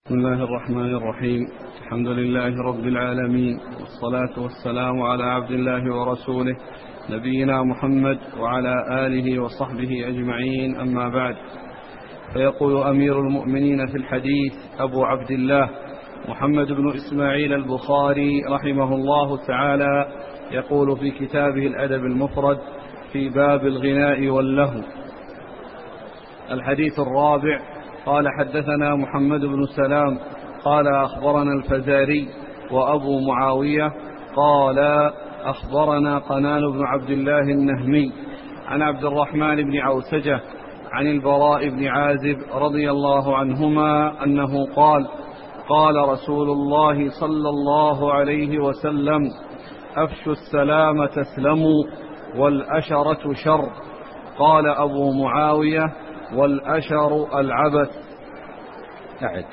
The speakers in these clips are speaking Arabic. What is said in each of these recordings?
بسم الله الرحمن الرحيم. الحمد لله رب العالمين، والصلاة والسلام على عبد الله ورسوله نبينا محمد وعلى آله وصحبه أجمعين، أما بعد. فيقول أمير المؤمنين في الحديث أبو عبد الله محمد بن إسماعيل البخاري رحمه الله تعالى، يقول في كتابه الأدب المفرد في باب الغناء واللهو. الحديث الرابع: قال حدثنا محمد بن سلام قال أخبرنا الفزاري وأبو معاوية قال أخبرنا قنان بن عبد الله النهمي عن عبد الرحمن بن عوسجة عن البراء بن عازب رضي الله عنهما أنه قال: قال رسول الله صلى الله عليه وسلم: أفشوا السلام تسلموا، والأشرة شر. قال أبو معاوية: والأشر العبث. أعد.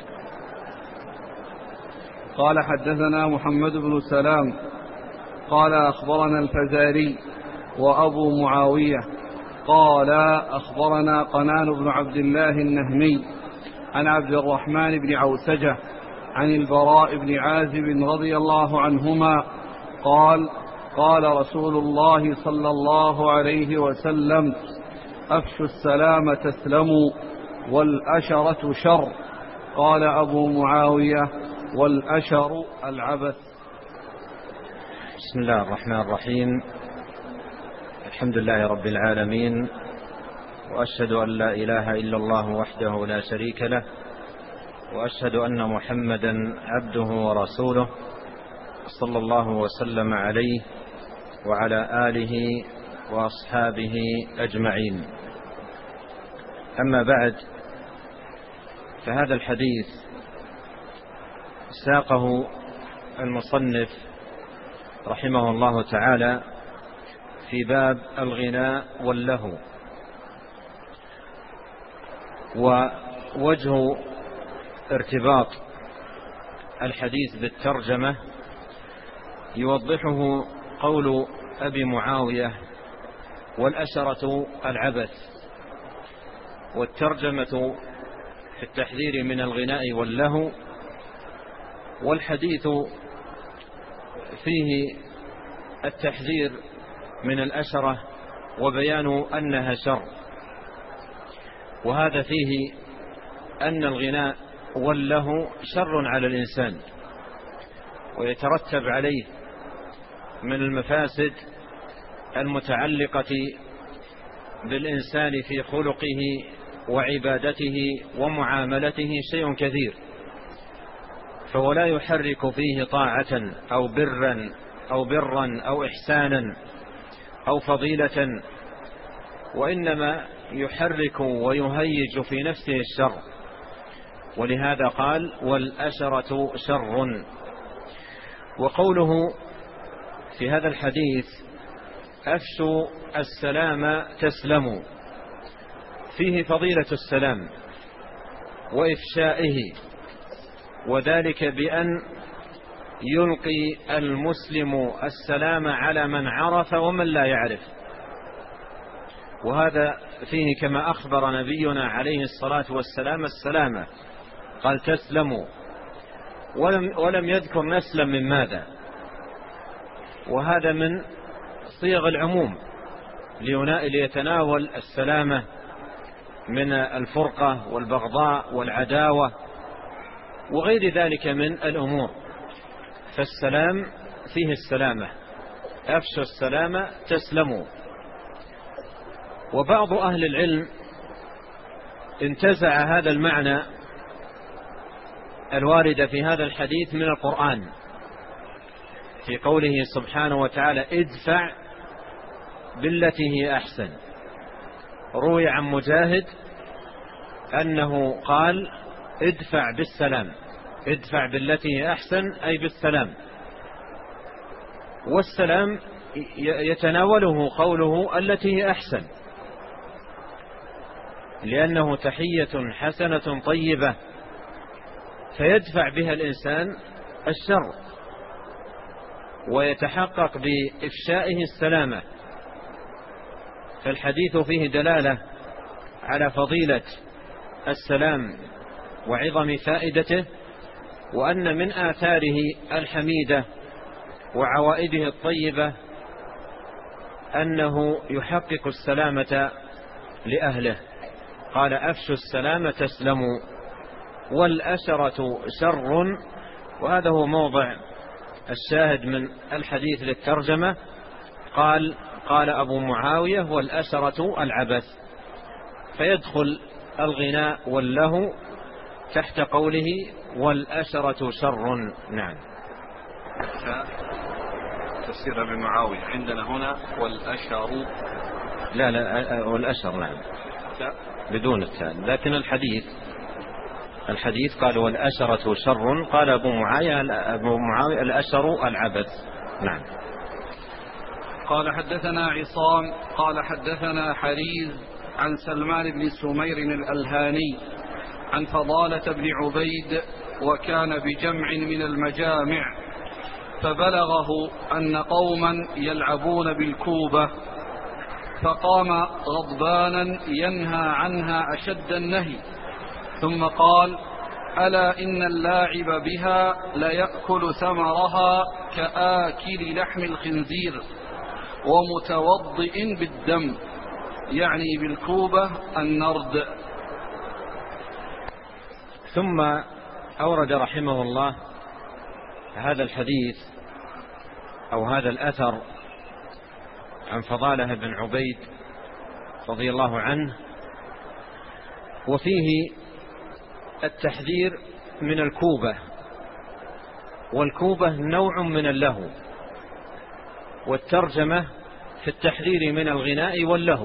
قال حدثنا محمد بن سلام قال أخبرنا الفزاري وأبو معاوية قال أخبرنا قنان بن عبد الله النهمي عن عبد الرحمن بن عوسجة عن البراء بن عازب رضي الله عنهما قال: قال رسول الله صلى الله عليه وسلم: أفشوا السلام تسلموا، والأشرة شر. قال أبو معاوية: والأشر العبث. بسم الله الرحمن الرحيم. الحمد لله رب العالمين، وأشهد أن لا إله إلا الله وحده لا شريك له، وأشهد أن محمدا عبده ورسوله، صلى الله وسلم عليه وعلى آله وأصحابه أجمعين. أما بعد، فهذا الحديث ساقه المصنف رحمه الله تعالى في باب الغناء واللهو. ووجه ارتباط الحديث بالترجمة يوضحه قول أبي معاوية: والأشرة العبث. والترجمة في التحذير من الغناء واللهو، والحديث فيه التحذير من الأشرة وبيان أنها شر. وهذا فيه أن الغناء واللهو شر على الإنسان، ويترتب عليه من المفاسد المتعلقة بالإنسان في خلقه وعبادته ومعاملته شيء كثير، فهو لا يحرك فيه طاعة أو برا أو إحسانا أو فضيلة، وإنما يحرك ويهيج في نفسه الشر. ولهذا قال: والأشرة شر. وقوله في هذا الحديث: أفشوا السلام تسلموا، فيه فضيلة السلام وإفشائه، وذلك بأن يلقي المسلم السلام على من عرف ومن لا يعرف. وهذا فيه كما أخبر نبينا عليه الصلاة والسلام السلامة، قال: تسلموا، ولم يذكر نسلم من ماذا. وهذا من صيغ العموم ليتناول السلامة من الفرقة والبغضاء والعداوة وغير ذلك من الأمور. فالسلام فيه السلامة، أفشوا السلام تسلموا. وبعض أهل العلم انتزع هذا المعنى الوارد في هذا الحديث من القرآن، في قوله سبحانه وتعالى: ادفع بالتي هي أحسن. روي عن مجاهد أنه قال: ادفع بالسلام، ادفع بالتي هي أحسن أي بالسلام. والسلام يتناوله قوله التي هي أحسن، لأنه تحية حسنة طيبة فيدفع بها الإنسان الشر ويتحقق بإفشائه السلامة. فالحديث فيه دلالة على فضيلة السلام وعظم فائدته، وأن من آثاره الحميدة وعوائده الطيبة أنه يحقق السلامة لأهله. قال أفشوا السلام تسلموا، والأسرة شر. وهذا هو موضع الشاهد من الحديث للترجمة. قال أبو معاوية والأسرة العبث، فيدخل الغناء واللهو تحت قوله والأسرة شر. نعم. تفسير ابن معاوية عندنا هنا والأشر. لا والأشر نعم بدون التاء، لكن الحديث قال والأشرة شر. قال أبو معاوية الأشر العبث. نعم. قال حدثنا عصام قال حدثنا حريز عن سلمان بن سمير الألهاني عن فضالة بن عبيد وكان بجمع من المجامع، فبلغه أن قوما يلعبون بالكوبة، فقام غضبانا ينهى عنها أشد النهي، ثم قال ألا إن اللاعب بها ليأكل ثمرها كآكل لحم الخنزير ومتوضئ بالدم، يعني بالكوبة النرد. ثم أورد رحمه الله هذا الحديث أو هذا الأثر عن فضالة بن عبيد رضي الله عنه، وفيه التحذير من الكوبة، والكوبة نوع من اللهو، والترجمة في التحذير من الغناء واللهو.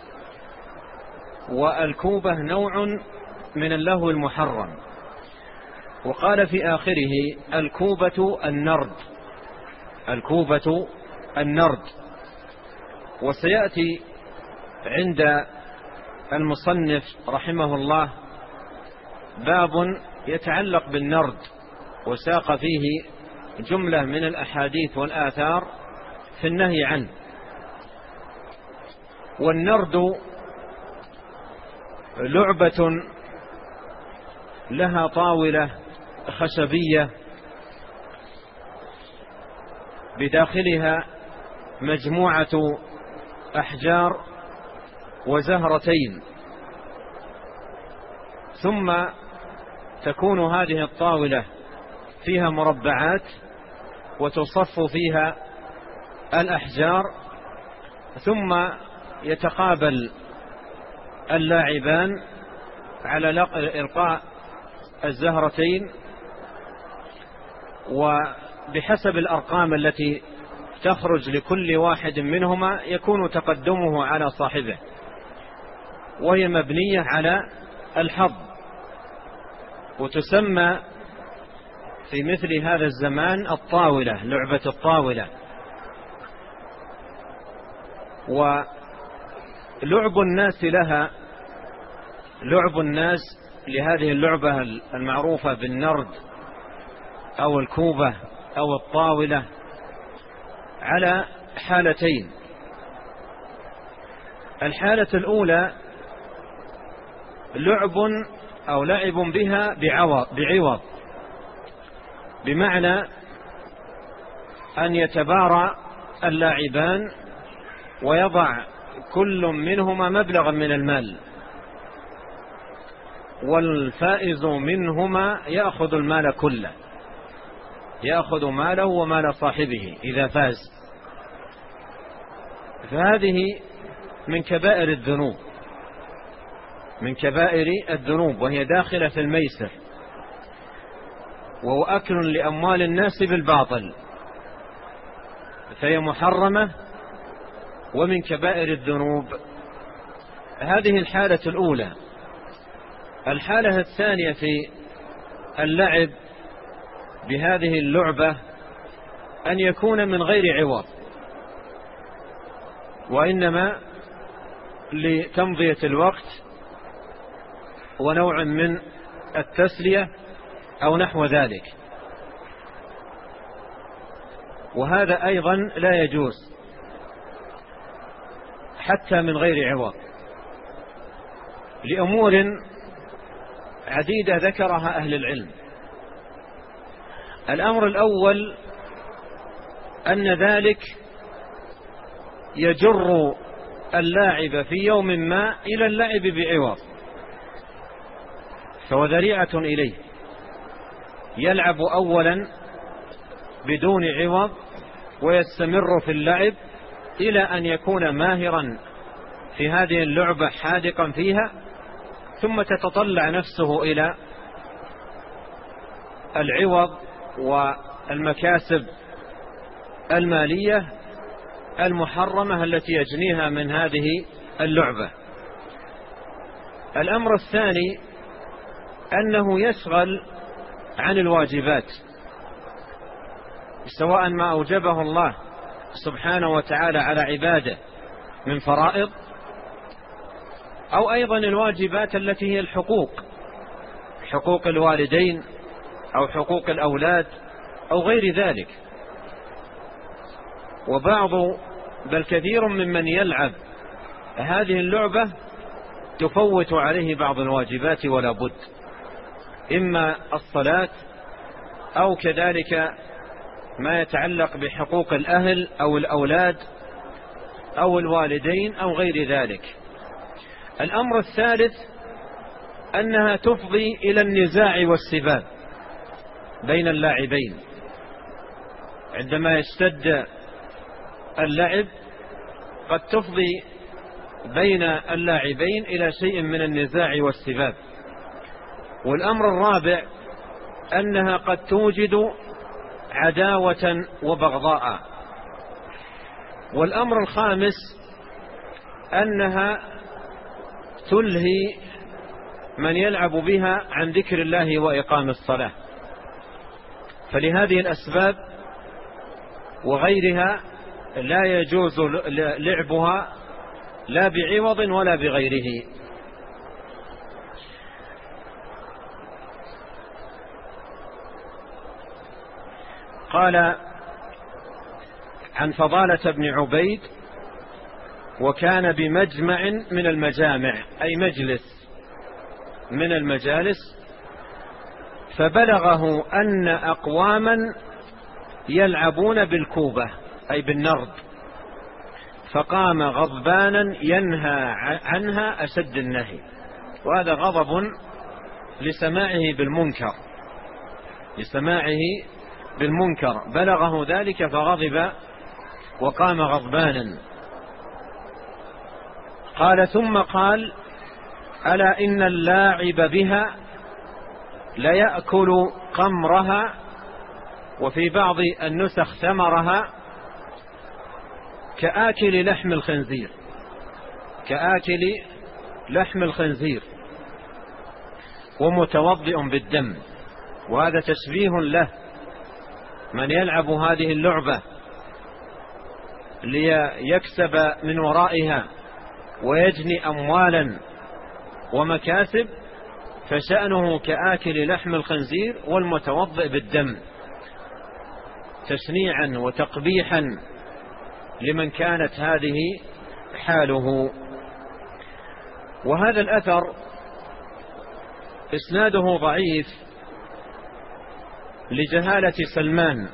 والكوبة نوع من اللهو المحرم. وقال في آخره الكوبة النرد، الكوبة النرد. وسيأتي عند المصنف رحمه الله باب يتعلق بالنرد، وساق فيه جملة من الأحاديث والآثار في النهي عنه. والنرد لعبة لها طاولة خشبية بداخلها مجموعة أحجار وزهرتين، ثم تكون هذه الطاولة فيها مربعات وتصف فيها الأحجار، ثم يتقابل اللاعبان على إلقاء الزهرتين، وبحسب الأرقام التي تخرج لكل واحد منهما يكون تقدمه على صاحبه، وهي مبنية على الحظ. وتسمى في مثل هذا الزمان الطاولة، لعبة الطاولة. ولعب الناس لها، لعب الناس لهذه اللعبة المعروفة بالنرد أو الكوبة أو الطاولة على حالتين. الحالة الأولى لعب أو لعب بها بعوض، بمعنى أن يتبارى اللاعبان ويضع كل منهما مبلغا من المال، والفائز منهما يأخذ المال كله، يأخذ ماله ومال صاحبه إذا فاز. فهذه من كبائر الذنوب، من كبائر الذنوب، وهي داخلة في الميسر، وهو أكل لأموال الناس بالباطل، فهي محرمة ومن كبائر الذنوب. هذه الحالة الأولى. الحالة الثانية في اللعب بهذه اللعبة أن يكون من غير عوض، وإنما لتمضية الوقت ونوع من التسلية أو نحو ذلك. وهذا أيضا لا يجوز حتى من غير عوض، لأمور عديدة ذكرها أهل العلم. الأمر الأول أن ذلك يجر اللاعب في يوم ما إلى اللعب بعوض، فهو ذريعة إليه. يلعب أولا بدون عوض ويستمر في اللعب إلى أن يكون ماهرا في هذه اللعبة حاذقا فيها، ثم تتطلع نفسه إلى العوض والمكاسب المالية المحرمة التي يجنيها من هذه اللعبة. الأمر الثاني أنه يشغل عن الواجبات، سواء ما أوجبه الله سبحانه وتعالى على عباده من فرائض، أو أيضا الواجبات التي هي الحقوق، حقوق الوالدين أو حقوق الأولاد أو غير ذلك. وبعض بل كثير ممن يلعب هذه اللعبة تفوت عليه بعض الواجبات ولا بد، إما الصلاة أو كذلك ما يتعلق بحقوق الأهل أو الأولاد أو الوالدين أو غير ذلك. الأمر الثالث أنها تفضي إلى النزاع والسباب بين اللاعبين. عندما يشتد اللعب قد تفضي بين اللاعبين إلى شيء من النزاع والسباب. والأمر الرابع أنها قد توجد عداوة وبغضاء. والأمر الخامس أنها تلهي من يلعب بها عن ذكر الله وإقام الصلاة. فلهذه الأسباب وغيرها لا يجوز لعبها لا بعوض ولا بغيره. قال عن فضالة بن عبيد: وكان بمجمع من المجامع، أي مجلس من المجالس، فبلغه أن أقواما يلعبون بالكوبة أي بالنرد، فقام غضبانا ينهى عنها أشد النهي. وهذا غضب لسماعه بالمنكر، بلغه ذلك فغضب وقام غضبانا. قال: ثم قال: ألا إن اللاعب بها ليأكل قمرها، وفي بعض النسخ ثمرها، كآكل لحم الخنزير ومتوضئ بالدم. وهذا تشبيه له، من يلعب هذه اللعبة ليكسب من ورائها ويجني أموالا ومكاسب، فشأنه كآكل لحم الخنزير والمتوضئ بالدم، تشنيعا وتقبيحا لمن كانت هذه حاله. وهذا الأثر إسناده ضعيف لجهالة سلمان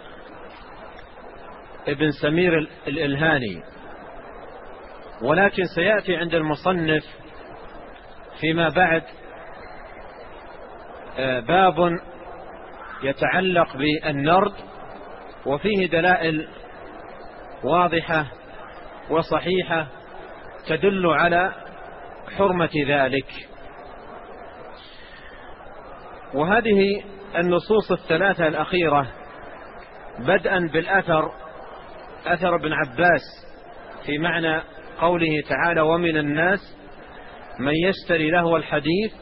ابن سمير الإلهاني، ولكن سيأتي عند المصنف فيما بعد باب يتعلق بالنرد، وفيه دلائل واضحة وصحيحة تدل على حرمة ذلك. وهذه النصوص الثلاثة الأخيرة بدءا بالأثر، أثر ابن عباس في معنى قوله تعالى: ومن الناس من يشتري لهو الحديث،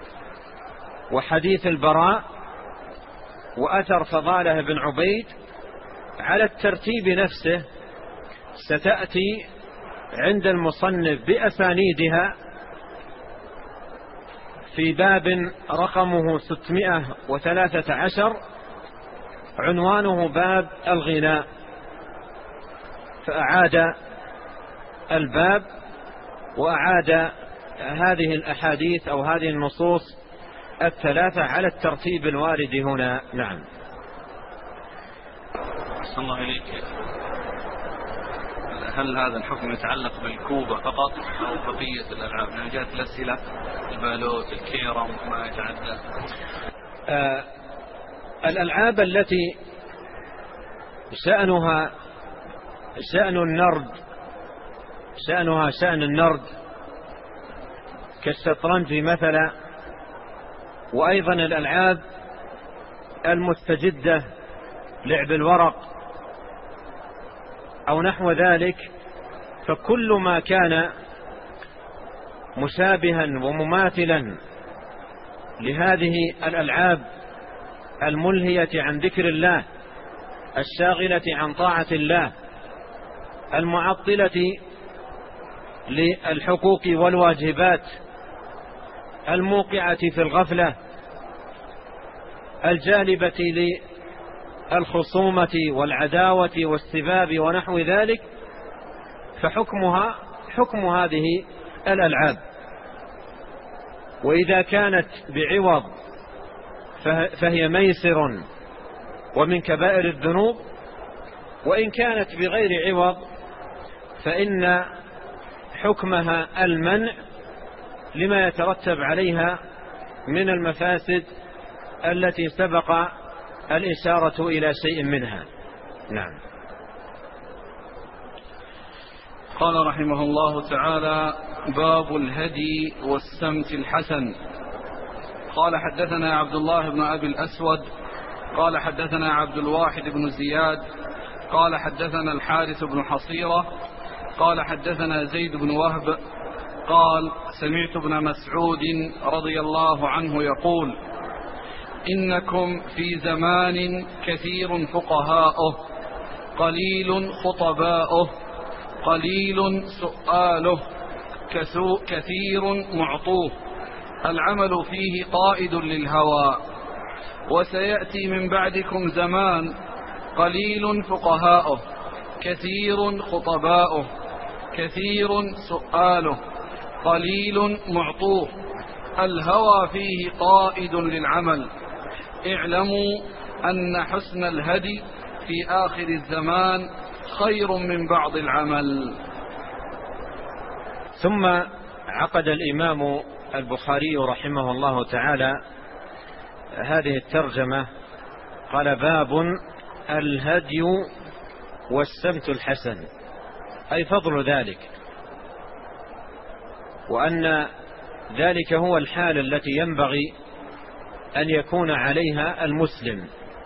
وحديث البراء، وأثر فضالة بن عبيد، على الترتيب نفسه ستأتي عند المصنف بأسانيدها في باب رقمه 613، عنوانه باب الغناء، فأعاد الباب وأعاد هذه الأحاديث أو هذه النصوص الثلاثة على الترتيب الوارد هنا. نعم. أحسن الله إليك، هل هذا الحكم يتعلق بالكوبة فقط أو بقية الألعاب؟ يعني جاءت الأسئلة البالوت الكيرم ما يتعدى. الألعاب التي شأنها شأن النرد كالشطرنج مثلا، وأيضا الألعاب المستجدة لعب الورق أو نحو ذلك، فكل ما كان مشابها ومماثلا لهذه الألعاب الملهية عن ذكر الله، الشاغلة عن طاعة الله، المعطلة للحقوق والواجبات، الموقعة في الغفلة، الجالبة للخصومة والعداوة والسباب ونحو ذلك، فحكمها حكم هذه الألعاب. وإذا كانت بعوض فهي ميسر ومن كبائر الذنوب، وإن كانت بغير عوض فإن حكمها المنع لما يترتب عليها من المفاسد التي سبق الإشارة إلى شيء منها. نعم. قال رحمه الله تعالى: باب الهدي والسمت الحسن. قال حدثنا عبد الله بن أبي الأسود قال حدثنا عبد الواحد بن زياد قال حدثنا الحارث بن حصيرة قال حدثنا زيد بن وهب قال: سمعت ابن مسعود رضي الله عنه يقول: إنكم في زمان كثير فقهاؤه قليل خطباؤه قليل سؤاله كثير معطوه، العمل فيه قائد للهوى. وسيأتي من بعدكم زمان قليل فقهاؤه كثير خطباؤه كثير سؤاله قليل معطوه، الهوى فيه قائد للعمل. اعلموا أن حسن الهدي في آخر الزمان خير من بعض العمل. ثم عقد الإمام البخاري رحمه الله تعالى هذه الترجمة، قال: باب الهدي والسمت الحسن، أي فضل ذلك، وأن ذلك هو الحال التي ينبغي أن يكون عليها المسلم.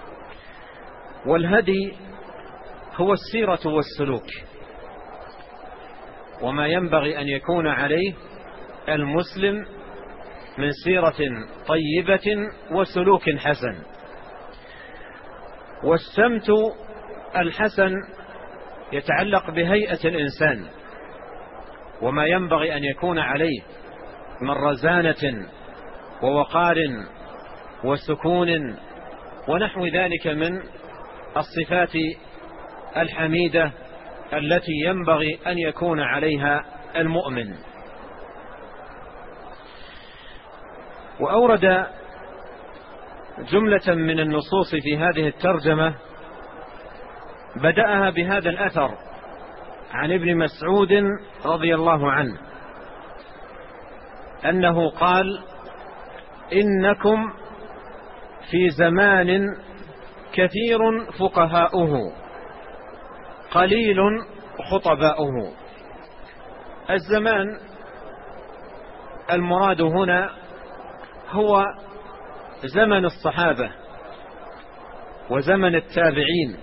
والهدي هو السيرة والسلوك، وما ينبغي أن يكون عليه المسلم من سيرة طيبة وسلوك حسن. والسمت الحسن يتعلق بهيئة الإنسان وما ينبغي أن يكون عليه من رزانة ووقار وسكون ونحو ذلك من الصفات الحميدة التي ينبغي أن يكون عليها المؤمن. وأورد جملة من النصوص في هذه الترجمة، بدأها بهذا الأثر عن ابن مسعود رضي الله عنه أنه قال: إنكم في زمان كثير فقهاؤه قليل خطباؤه. الزمان المراد هنا هو زمن الصحابة وزمن التابعين،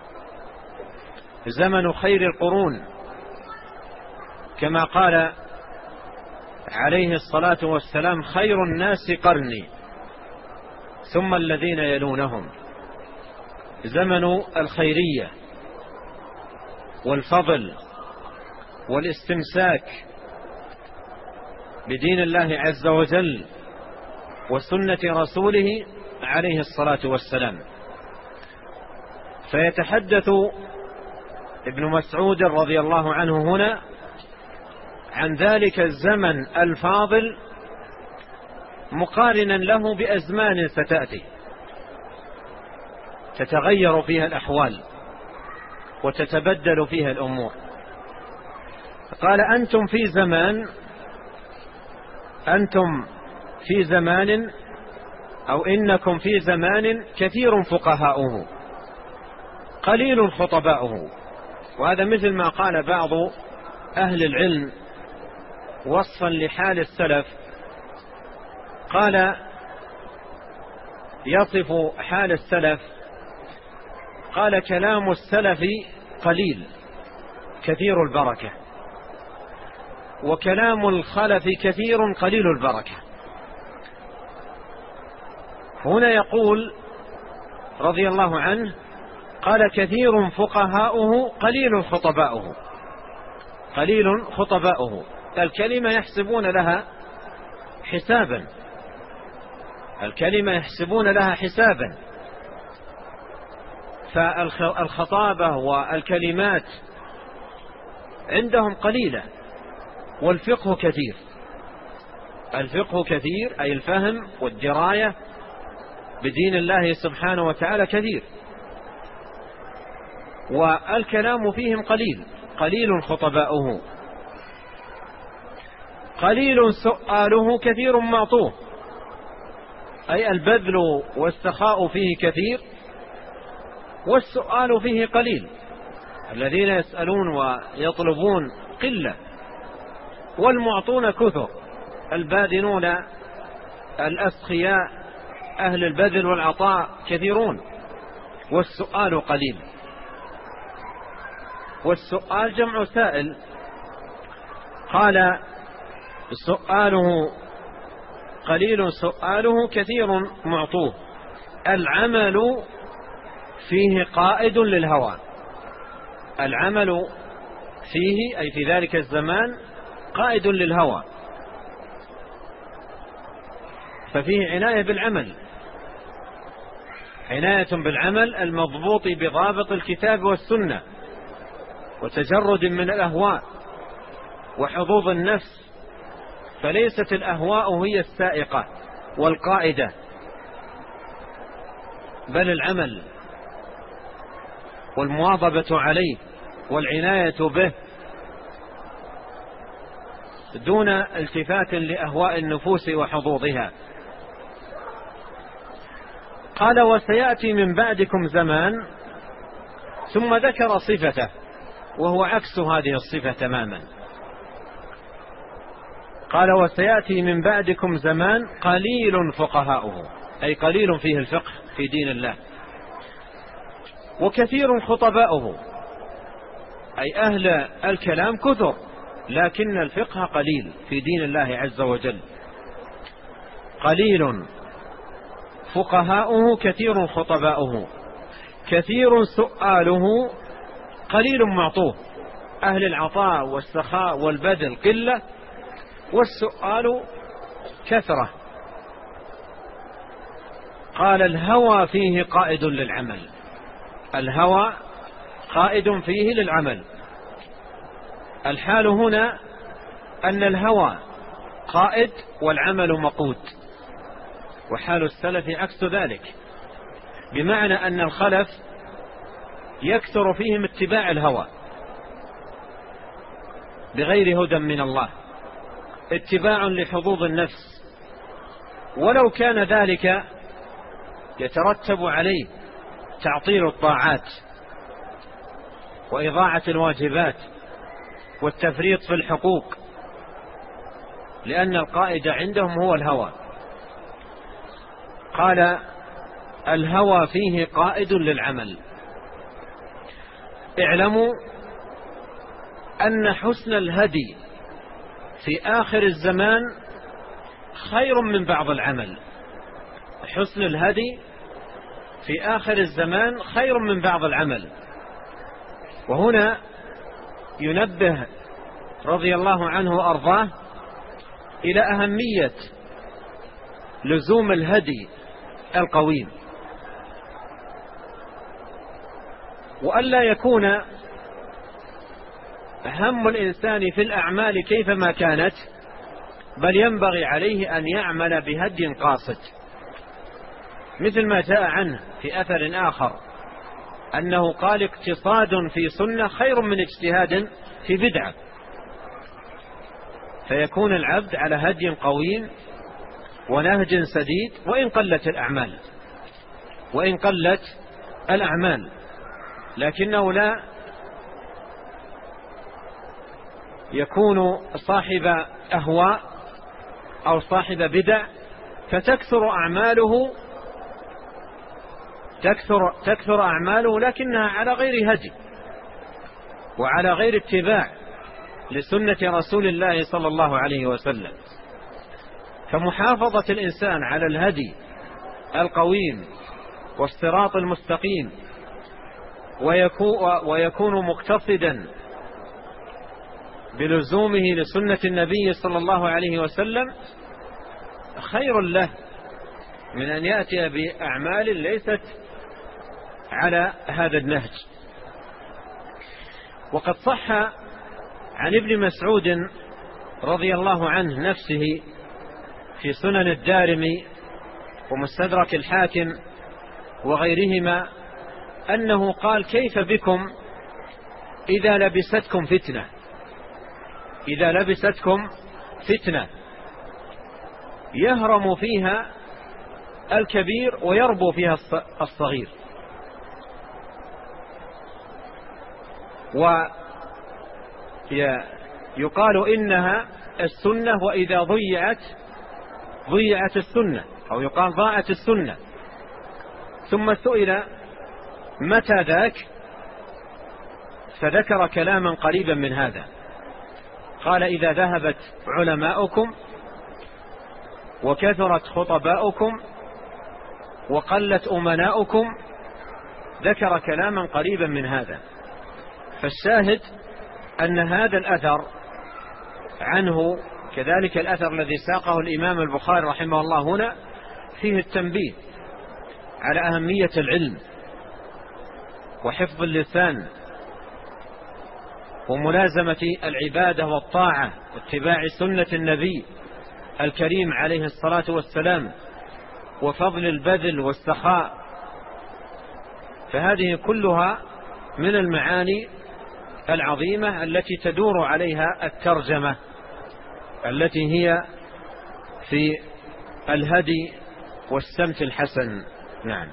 زمن خير القرون، كما قال عليه الصلاة والسلام: خير الناس قرني ثم الذين يلونهم. زمن الخيرية والفضل والاستمساك بدين الله عز وجل وسنة رسوله عليه الصلاة والسلام. فيتحدث ابن مسعود رضي الله عنه هنا عن ذلك الزمن الفاضل مقارنا له بأزمان ستأتي تتغير فيها الأحوال وتتبدل فيها الأمور. قال أنتم في زمان أو إنكم في زمان كثير فقهاؤه قليل خطباؤه. وهذا مثل ما قال بعض أهل العلم وصفا لحال السلف، قال يصف حال السلف، قال كلام السلف قليل كثير البركة، وكلام الخلف كثير قليل البركة. هنا يقول رضي الله عنه قال كثير فقهاؤه قليل خطباؤه. قليل خطباؤه، الكلمة يحسبون لها حسابا، الكلمة يحسبون لها حسابا، فالخطابة والكلمات عندهم قليلة، والفقه كثير. الفقه كثير أي الفهم والدراية بدين الله سبحانه وتعالى كثير، والكلام فيهم قليل خطباؤه. قليل سؤاله كثير معطوه، أي البذل والسخاء فيه كثير والسؤال فيه قليل. الذين يسألون ويطلبون قلة، والمعطون كثر، الباذلون الأسخياء أهل البذل والعطاء كثيرون، والسؤال قليل. والسؤال جمع سائل، قال سؤاله قليل سؤاله كثير معطوه. العمل فيه قائد للهوى، العمل فيه أي في ذلك الزمان قائد للهوى، ففيه عناية بالعمل، عناية بالعمل المضبوط بضابط الكتاب والسنة، وتجرد من الأهواء وحظوظ النفس. فليست الأهواء هي السائقة والقائدة، بل العمل والمواظبة عليه والعناية به دون التفات لأهواء النفوس وحظوظها. قال وسيأتي من بعدكم زمان، ثم ذكر صفته وهو عكس هذه الصفة تماما. قال وسيأتي من بعدكم زمان قليل فقهاؤه، أي قليل فيه الفقه في دين الله، وكثير خطباؤه، أي أهل الكلام كثر لكن الفقه قليل في دين الله عز وجل. قليل فقهاؤه كثير خطباؤه، كثير سؤاله قليل معطوه. أهل العطاء والسخاء والبذل قلة، والسؤال كثرة. قال الهوى فيه قائد للعمل، الهوى قائد فيه للعمل. الحال هنا أن الهوى قائد والعمل مقود، وحال السلف عكس ذلك، بمعنى أن الخلف يكثر فيهم اتباع الهوى بغير هدى من الله، اتباع لحظوظ النفس، ولو كان ذلك يترتب عليه تعطيل الطاعات وإضاعة الواجبات والتفريط في الحقوق، لأن القائد عندهم هو الهوى. قال الهوى فيه قائد للعمل. اعلموا أن حسن الهدي في آخر الزمان خير من بعض العمل. حسن الهدي في آخر الزمان خير من بعض العمل. وهنا ينبه رضي الله عنه وأرضاه إلى أهمية لزوم الهدي القويم، وألا يكون هم الإنسان في الأعمال كيفما كانت، بل ينبغي عليه أن يعمل بهدي قاصد، مثل ما جاء عنه في أثر آخر أنه قال اقتصاد في سنة خير من اجتهاد في بدعة، فيكون العبد على هدي قويم ونهج سديد وإن قلت الأعمال، لكنه لا يكون صاحب أهواء أو صاحب بدع فتكثر أعماله لكنها على غير هدي وعلى غير اتباع لسنة رسول الله صلى الله عليه وسلم. فمحافظة الإنسان على الهدي القويم والصراط المستقيم ويكون مقتصدا بلزومه لسنة النبي صلى الله عليه وسلم خير له من أن يأتي بأعمال ليست على هذا النهج. وقد صح عن ابن مسعود رضي الله عنه نفسه في سنن الدارمي ومستدرك الحاكم وغيرهما أنه قال: كيف بكم إذا لبستكم فتنة يهرم فيها الكبير ويربو فيها الصغير، ويقال إنها السنة وإذا ضيعت السنة، أو يقال ضاعت السنة. ثم سئل متى ذاك، فذكر كلاما قريبا من هذا، قال: إذا ذهبت علماؤكم وكثرت خطباؤكم وقلت أمناؤكم. ذكر كلاما قريبا من هذا. فالشاهد أن هذا الأثر عنه كذلك الأثر الذي ساقه الإمام البخاري رحمه الله هنا فيه التنبيه على أهمية العلم وحفظ اللسان وملازمة العبادة والطاعة واتباع سنة النبي الكريم عليه الصلاة والسلام وفضل البذل والسخاء. فهذه كلها من المعاني العظيمة التي تدور عليها الترجمة التي هي في الهدي والسمت الحسن. نعم.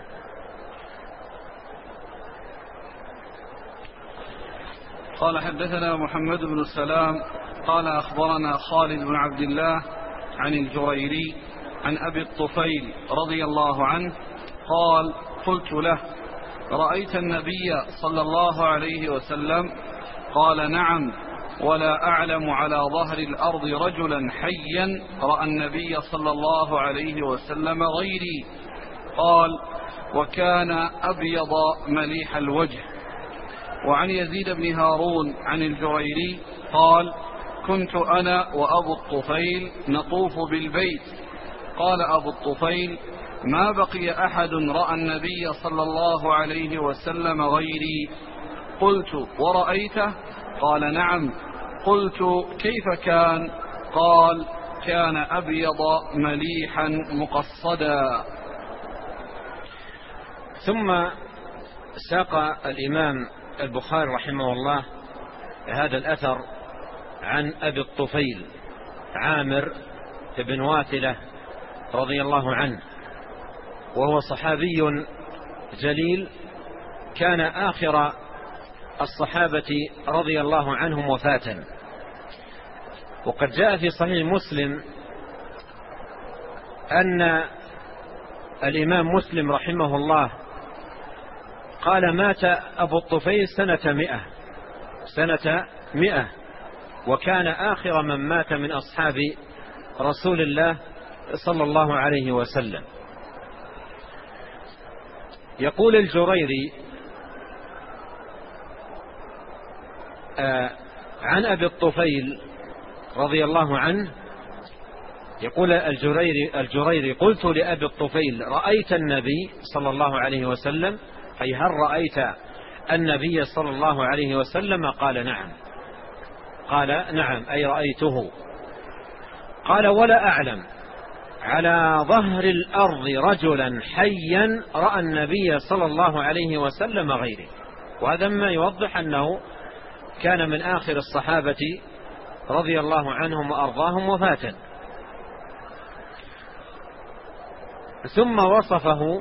قال: حدثنا محمد بن السلام قال: أخبرنا خالد بن عبد الله عن الجريري عن أبي الطفيل رضي الله عنه قال: قلت له: رأيت النبي صلى الله عليه وسلم؟ قال: نعم، ولا أعلم على ظهر الأرض رجلا حيا رأى النبي صلى الله عليه وسلم غيري. قال: وكان أبيض مليح الوجه. وعن يزيد بن هارون عن الجريري قال: كنت أنا وأبو الطفيل نطوف بالبيت. قال أبو الطفيل: ما بقي أحد رأى النبي صلى الله عليه وسلم غيري. قلت: ورأيته؟ قال: نعم. قلت: كيف كان؟ قال: كان أبيض مليحا مقصدا. ثم ساق الإمام البخاري رحمه الله هذا الأثر عن أبي الطفيل عامر بن واثلة رضي الله عنه، وهو صحابي جليل كان آخر الصحابة رضي الله عنهم وفاة. وقد جاء في صحيح مسلم أن الإمام مسلم رحمه الله قال: مات أبو الطفيل سنة 100 وكان آخر من مات من أصحاب رسول الله صلى الله عليه وسلم. يقول الجريري عن أبي الطفيل رضي الله عنه، يقول الجريري: قلت لأبي الطفيل: رأيت النبي صلى الله عليه وسلم؟ أي هل رأيت النبي صلى الله عليه وسلم؟ قال: نعم. قال: نعم أي رأيته. قال: ولا أعلم على ظهر الأرض رجلا حيا رأى النبي صلى الله عليه وسلم غيره. وهذا ما يوضح أنه كان من آخر الصحابة رضي الله عنهم وأرضاهم وفاة. ثم وصفه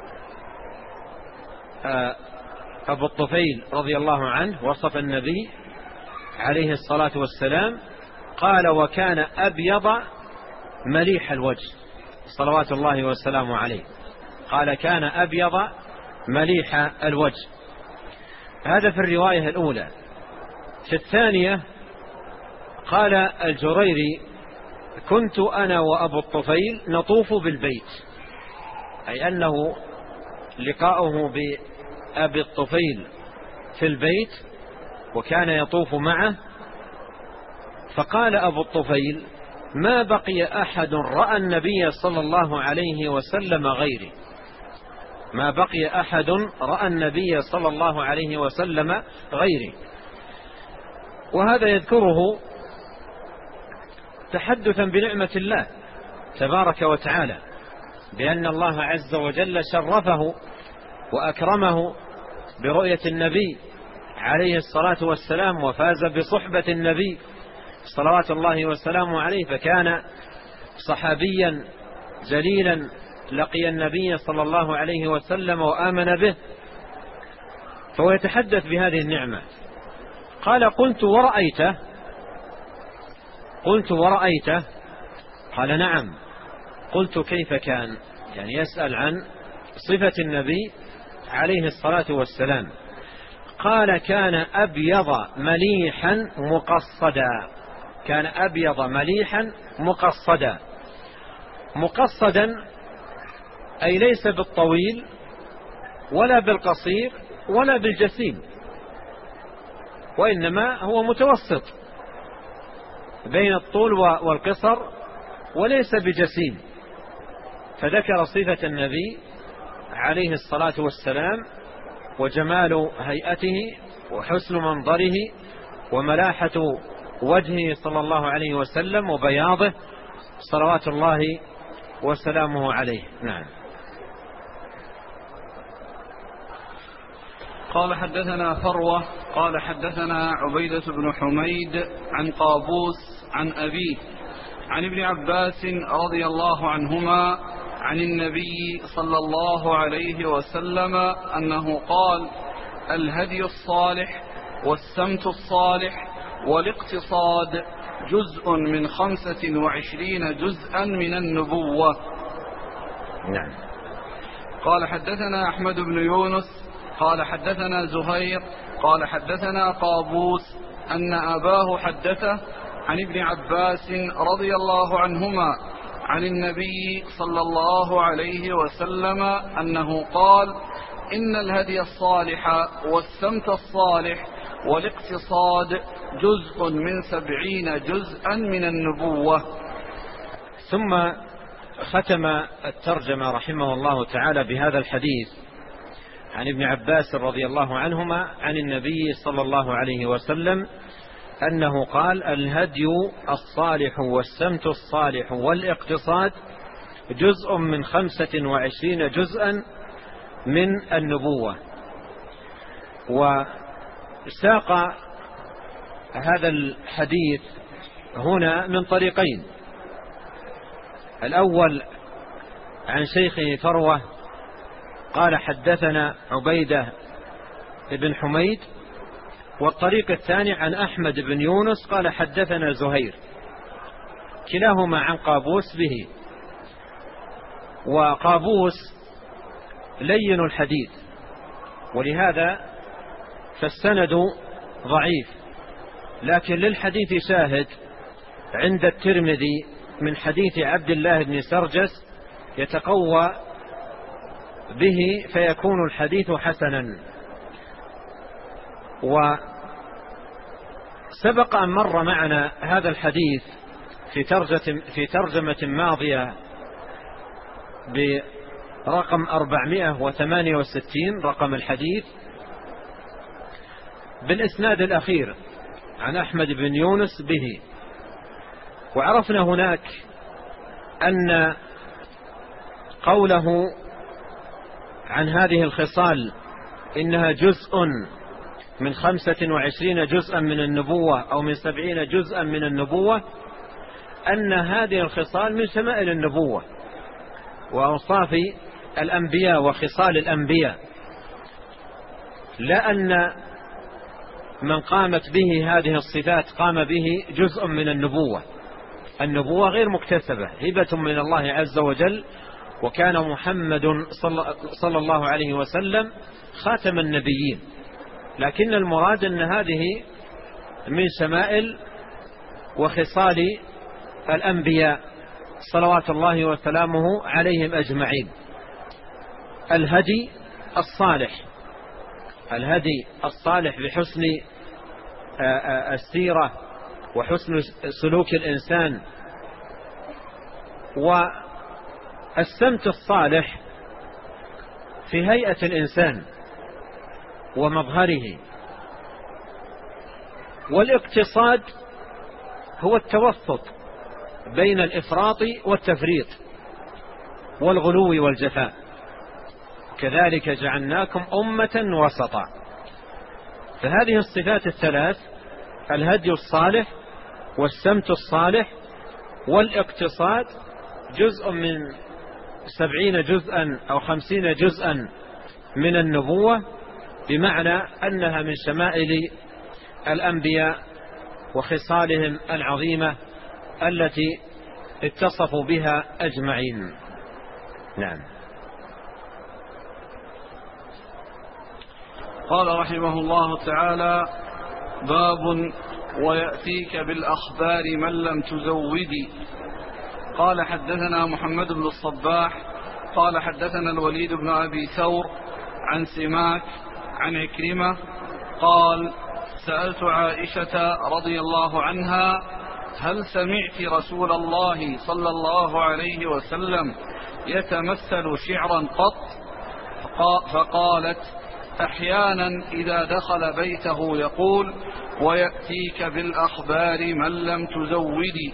أبو الطفيل رضي الله عنه، وصف النبي عليه الصلاة والسلام قال: وكان أبيض مليح الوجه صلوات الله وسلامه عليه. قال: كان أبيض مليح الوجه. هذا في الرواية الأولى. في الثانية قال الجريري: كنت أنا وأبو الطفيل نطوف بالبيت، أي أنه لقاؤه بأبي الطفيل في البيت وكان يطوف معه. فقال أبو الطفيل: ما بقي أحد رأى النبي صلى الله عليه وسلم غيري، ما بقي أحد رأى النبي صلى الله عليه وسلم غيري. وهذا يذكره تحدثا بنعمة الله تبارك وتعالى، بأن الله عز وجل شرفه وأكرمه برؤية النبي عليه الصلاة والسلام، وفاز بصحبة النبي صلوات الله وسلامه عليه، فكان صحابيا جليلا لقي النبي صلى الله عليه وسلم وآمن به، فهو يتحدث بهذه النعمة. قال: قلت ورأيته؟ قلت ورأيته؟ قال: نعم. قلت: كيف كان؟ يعني يسأل عن صفة النبي عليه الصلاة والسلام. قال: كان أبيض مليحا مقصدا. كان أبيض مليحا مقصدا. مقصدا أي ليس بالطويل ولا بالقصير ولا بالجسيم، وإنما هو متوسط بين الطول والقصر، وليس بجسيم. فذكر صفة النبي عليه الصلاة والسلام وجمال هيئته وحسن منظره وملاحة وجهه صلى الله عليه وسلم وبياضه صلوات الله وسلامه عليه. نعم. قال: حدثنا فروة قال: حدثنا عبيدة بن حميد عن قابوس عن أبيه عن ابن عباس رضي الله عنهما عن النبي صلى الله عليه وسلم أنه قال: الهدي الصالح والسمت الصالح والاقتصاد جزء من 25 جزءا من النبوة. نعم. قال: حدثنا أحمد بن يونس قال: حدثنا زهير قال: حدثنا قابوس أن أباه حدثه عن ابن عباس رضي الله عنهما عن النبي صلى الله عليه وسلم أنه قال: إن الهدي الصالح والسمت الصالح والاقتصاد جزء من 70 جزءا من النبوة. ثم ختم الترجمة رحمه الله تعالى بهذا الحديث عن ابن عباس رضي الله عنهما عن النبي صلى الله عليه وسلم أنه قال: الهدي الصالح والسمت الصالح والاقتصاد جزء من 25 جزءا من النبوة. وساق هذا الحديث هنا من طريقين: الأول عن شيخه فروة قال: حدثنا عبيدة بن حميد، والطريق الثاني عن أحمد بن يونس قال: حدثنا زهير، كلاهما عن قابوس به. وقابوس لين الحديث، ولهذا فالسند ضعيف، لكن للحديث شاهد عند الترمذي من حديث عبد الله بن سرجس يتقوى به فيكون الحديث حسنا. وسبق أن مر معنا هذا الحديث في ترجمة ماضية برقم 468 رقم الحديث بالإسناد الأخير عن أحمد بن يونس به. وعرفنا هناك أن قوله عن هذه الخصال إنها جزء من 25 جزءا من النبوة أو من 70 جزءا من النبوة، أن هذه الخصال من شمائل النبوة وأوصاف الأنبياء وخصال الأنبياء، لا أن من قامت به هذه الصفات قام به جزء من النبوة. النبوة غير مكتسبة، هبة من الله عز وجل، وكان محمد صلى الله عليه وسلم خاتم النبيين، لكن المراد أن هذه من شمائل وخصال الأنبياء صلوات الله وسلامه عليهم أجمعين. الهدي الصالح، الهدي الصالح بحسن السيرة وحسن سلوك الإنسان، والسمت الصالح في هيئة الإنسان ومظهره، والاقتصاد هو التوسط بين الإفراط والتفريط والغلو والجفاء، كذلك جعلناكم أمة وسطا. فهذه الصفات الثلاث، الهدي الصالح والسمت الصالح والاقتصاد، جزء من 70 جزءا أو 50 جزءا من النبوة، بمعنى أنها من شمائل الأنبياء وخصالهم العظيمة التي اتصفوا بها أجمعين. نعم. قال رحمه الله تعالى: باب ويأتيك بالأخبار من لم تزودي. قال حدثنا محمد بن الصباح قال حدثنا الوليد بن أبي ثور عن سماك عن عكرمة قال: سألت عائشة رضي الله عنها: هل سمعت رسول الله صلى الله عليه وسلم يتمثل شعرا قط؟ فقالت: أحيانا إذا دخل بيته يقول: ويأتيك بالأخبار من لم تزودي.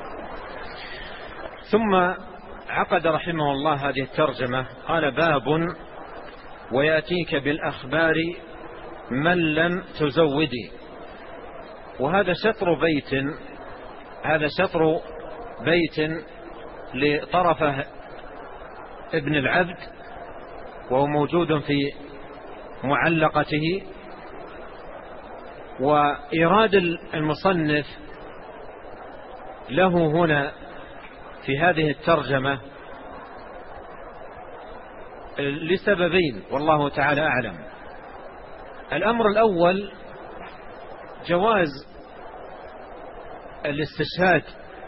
ثم عقد رحمه الله هذه الترجمة، قال: باب ويأتيك بالأخبار من لم تزودي. وهذا شطر بيت، هذا شطر بيت لطرفة ابن العبد، وهو موجود في معلقته. وإيراد المصنف له هنا في هذه الترجمة لسببين والله تعالى أعلم. الأمر الأول جواز الاستشهاد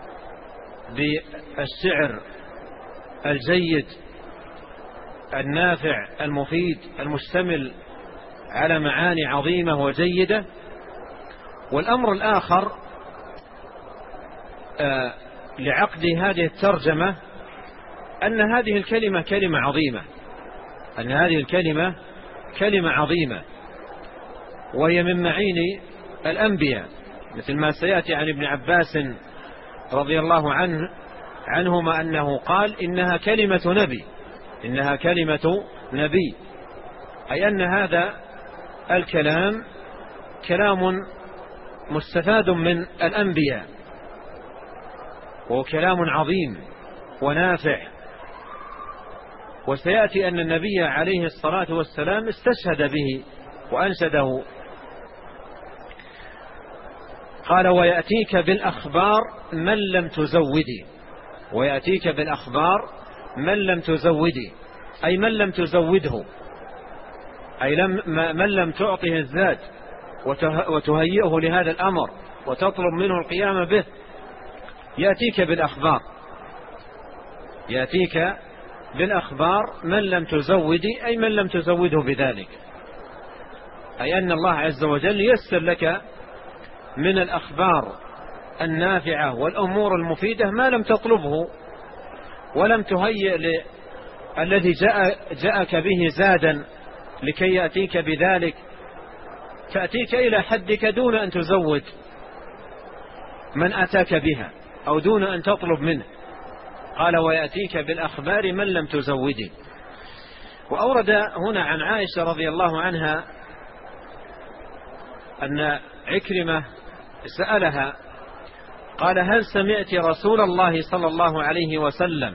بالشعر الجيد النافع المفيد المشتمل على معاني عظيمة وجيدة. والأمر الآخر لعقد هذه الترجمة أن هذه الكلمة كلمة عظيمة، أن هذه الكلمة كلمة عظيمة، وهي من معين الأنبياء، مثل ما سيأتي عن ابن عباس رضي الله عنهما أنه قال: إنها كلمة نبي، إنها كلمة نبي، أي أن هذا الكلام كلام مستفاد من الأنبياء، وهو كلام عظيم ونافع. وسيأتي أن النبي عليه الصلاة والسلام استشهد به وأنشده. قال: ويأتيك بالأخبار من لم تزودي. ويأتيك بالأخبار من لم تزودي، أي من لم تزوده، أي من لم تعطه الزاد وتهيئه لهذا الأمر وتطلب منه القيام به. يأتيك بالأخبار، يأتيك بالأخبار من لم تزودي، أي من لم تزوده بذلك، أي أن الله عز وجل يسر لك من الأخبار النافعة والأمور المفيدة ما لم تطلبه ولم تهيئ الذي جاءك به زادا لكي يأتيك بذلك، تأتيك إلى حدك دون أن تزود من أتاك بها أو دون أن تطلب منه. قال ويأتيك بالأخبار من لم تزودي. وأورد هنا عن عائشة رضي الله عنها أن عكرمة سألها قال هل سمعت رسول الله صلى الله عليه وسلم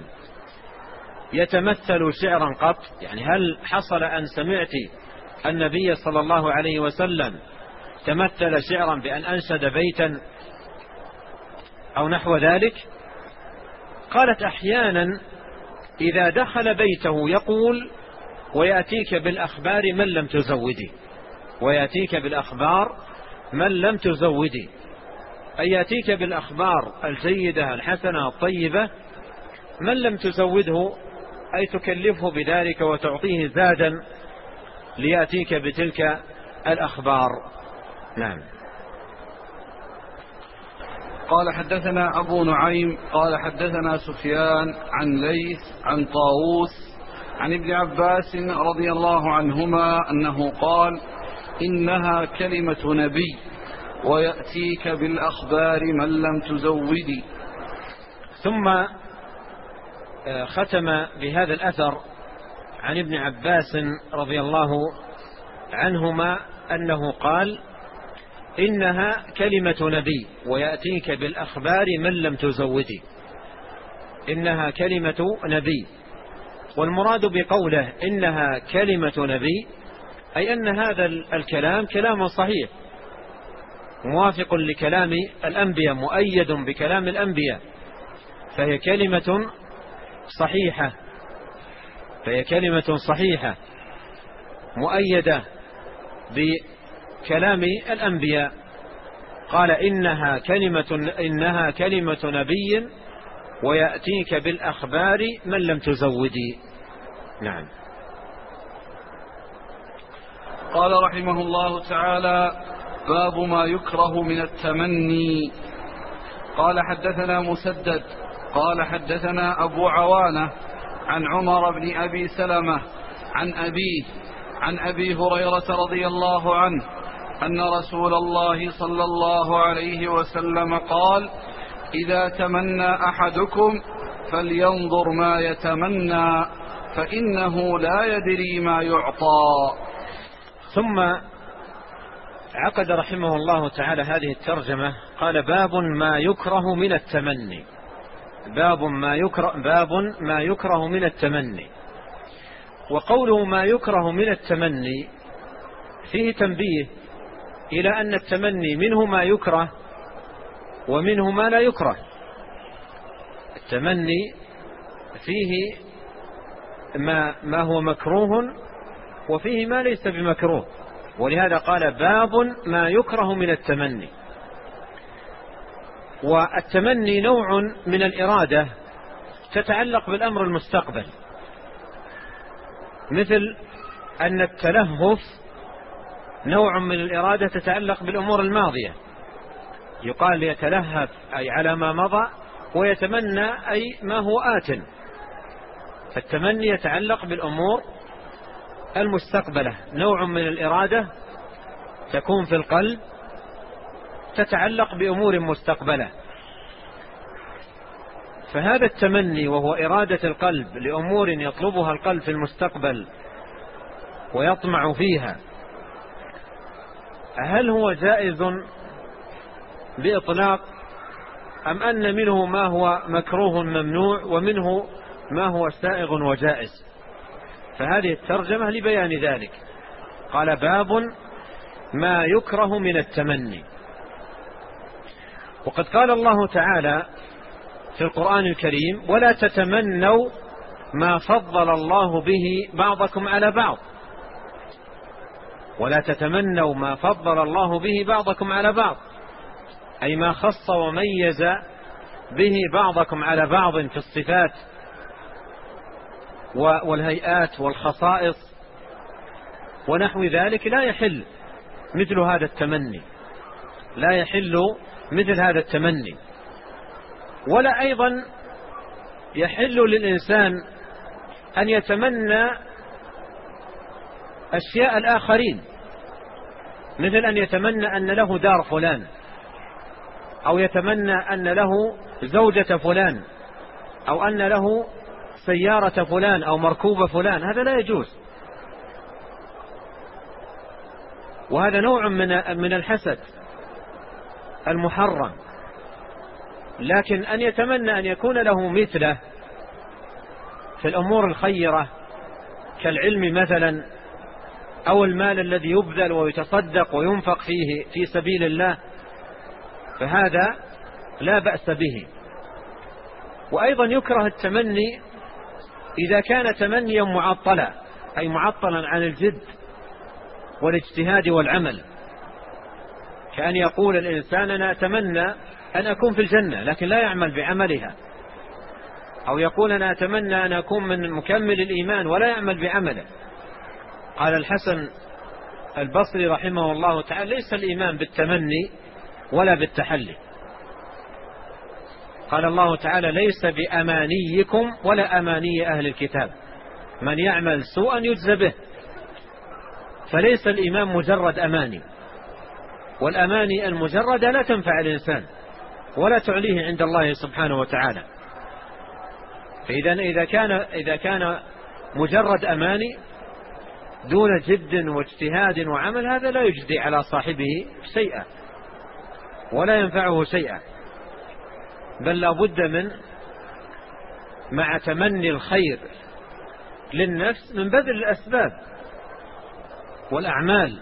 يتمثل شعرا قط؟ يعني هل حصل أن سمعت النبي صلى الله عليه وسلم تمثل شعرا بأن أنشد بيتا أو نحو ذلك؟ قالت أحيانا إذا دخل بيته يقول ويأتيك بالأخبار من لم تزودي، ويأتيك بالأخبار من لم تزودي، أي يأتيك بالأخبار الجيدة الحسنة الطيبة من لم تزوده، أي تكلفه بذلك وتعطيه زادا ليأتيك بتلك الأخبار. نعم. قال حدثنا أبو نعيم قال حدثنا سفيان عن ليث عن طاووس عن ابن عباس رضي الله عنهما أنه قال إنها كلمة نبي ويأتيك بالأخبار من لم تزودي. ثم ختم بهذا الأثر عن ابن عباس رضي الله عنهما أنه قال إنها كلمة نبي ويأتيك بالأخبار من لم تزودي. إنها كلمة نبي، والمراد بقوله إنها كلمة نبي أي أن هذا الكلام كلام صحيح موافق لكلام الأنبياء، مؤيد بكلام الأنبياء، فهي كلمة صحيحة، فهي كلمة صحيحة مؤيدة بكلام الأنبياء. قال إنها كلمة نبي ويأتيك بالأخبار من لم تزودي. نعم. قال رحمه الله تعالى باب ما يكره من التمني. قال حدثنا مسدد قال حدثنا أبو عوانة عن عمر بن أبي سلمة عن أبيه عن أبي هريرة رضي الله عنه أن رسول الله صلى الله عليه وسلم قال إذا تمنى أحدكم فلينظر ما يتمنى فإنه لا يدري ما يعطى. ثم عقد رحمه الله تعالى هذه الترجمة قال باب ما يكره من التمني. باب ما يكره من التمني. وقوله ما يكره من التمني فيه تنبيه إلى أن التمني منه ما يكره ومنه ما لا يكره. التمني فيه ما هو مكروه وفيه ما ليس بمكروه، ولهذا قال باب ما يكره من التمني. والتمني نوع من الإرادة تتعلق بالأمر المستقبل، مثل أن التلهف نوع من الإرادة تتعلق بالأمور الماضية، يقال يتلهف أي على ما مضى، ويتمنى أي ما هو آت. فالتمني يتعلق بالأمور المستقبلة، نوع من الإرادة تكون في القلب تتعلق بأمور مستقبلة. فهذا التمني وهو إرادة القلب لأمور يطلبها القلب في المستقبل ويطمع فيها، هل هو جائز بإطلاق أم أن منه ما هو مكروه ممنوع ومنه ما هو سائغ وجائز؟ فهذه الترجمة لبيان ذلك. قال باب ما يكره من التمني. وقد قال الله تعالى في القرآن الكريم ولا تتمنوا ما فضل الله به بعضكم على بعض. ولا تتمنوا ما فضل الله به بعضكم على بعض، أي ما خص وميز به بعضكم على بعض في الصفات والهيئات والخصائص ونحو ذلك. لا يحل مثل هذا التمني، لا يحل مثل هذا التمني. ولا أيضا يحل للإنسان أن يتمنى أشياء الآخرين، مثل أن يتمنى أن له دار فلان، أو يتمنى أن له زوجة فلان، أو أن له سيارة فلان أو مركوب فلان، هذا لا يجوز، وهذا نوع من الحسد المحرم. لكن أن يتمنى أن يكون له مثله في الأمور الخيرة كالعلم مثلا، أو المال الذي يبذل ويتصدق وينفق فيه في سبيل الله، فهذا لا بأس به. وأيضا يكره التمني إذا كان تمنيا معطلا، أي معطلا عن الجد والاجتهاد والعمل، كأن يقول الإنسان أنا أتمنى أن أكون في الجنة لكن لا يعمل بعملها، أو يقول أنا أتمنى أن أكون من مكمل الإيمان ولا يعمل بعمله. قال الحسن البصري رحمه الله تعالى: ليس الإيمان بالتمني ولا بالتحلي. قال الله تعالى: ليس بأمانيكم ولا أماني أهل الكتاب، من يعمل سوءا يجزى به. فليس الإيمان مجرد أماني، والأماني المجردة لا تنفع الإنسان ولا تعليه عند الله سبحانه وتعالى. إذا كان مجرد أماني دون جد واجتهاد وعمل، هذا لا يجدي على صاحبه شيئا ولا ينفعه شيئا، بل لا بد من مع تمني الخير للنفس من بذل الأسباب والأعمال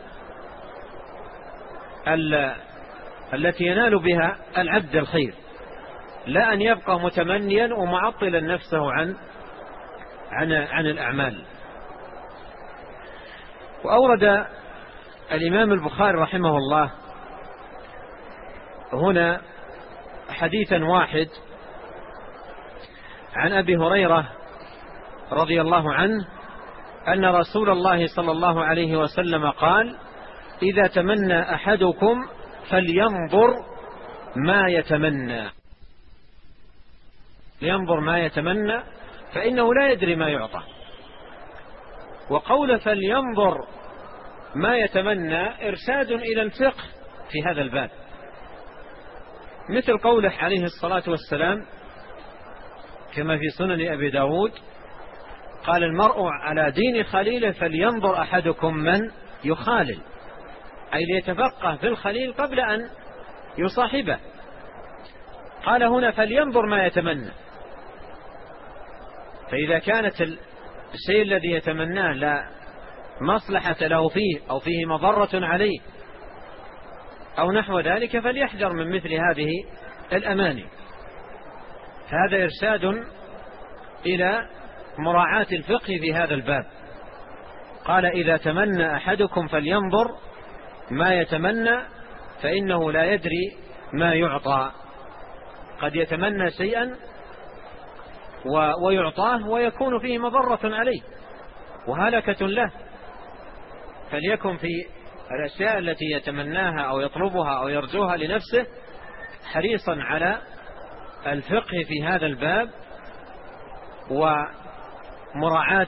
التي ينال بها العبد الخير، لا أن يبقى متمنيا ومعطلا نفسه عن الأعمال. وأورد الإمام البخاري رحمه الله هنا حديثا واحد عن أبي هريرة رضي الله عنه أن رسول الله صلى الله عليه وسلم قال: إذا تمنى أحدكم فلينظر ما يتمنى، لينظر ما يتمنى فإنه لا يدري ما يعطى. وقول فلينظر ما يتمنى إرشاد إلى الفقه في هذا الباب، مثل قوله عليه الصلاة والسلام كما في سنن أبي داود: قال المرء على دين خليله فلينظر أحدكم من يخالل، أي ليتفقه في الخليل قبل أن يصاحبه. قال هنا فلينظر ما يتمنى، فإذا كانت الشيء الذي يتمناه لا مصلحة له فيه أو فيه مضرة عليه أو نحو ذلك فليحذر من مثل هذه الأماني. فهذا إرشاد إلى مراعاة الفقه في هذا الباب. قال إذا تمنى أحدكم فلينظر ما يتمنى فإنه لا يدري ما يعطى، قد يتمنى شيئا ويعطاه ويكون فيه مضرة عليه وهلكة له. فليكن في الأشياء التي يتمناها أو يطلبها أو يرجوها لنفسه حريصا على الفقه في هذا الباب ومراعاة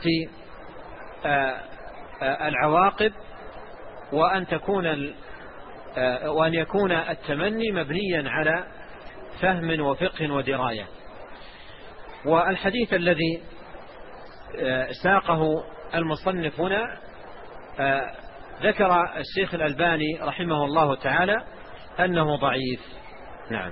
العواقب، وأن يكون التمني مبنيا على فهم وفقه ودراية. والحديث الذي ساقه المصنف هنا ذكر الشيخ الألباني رحمه الله تعالى أنه ضعيف. نعم.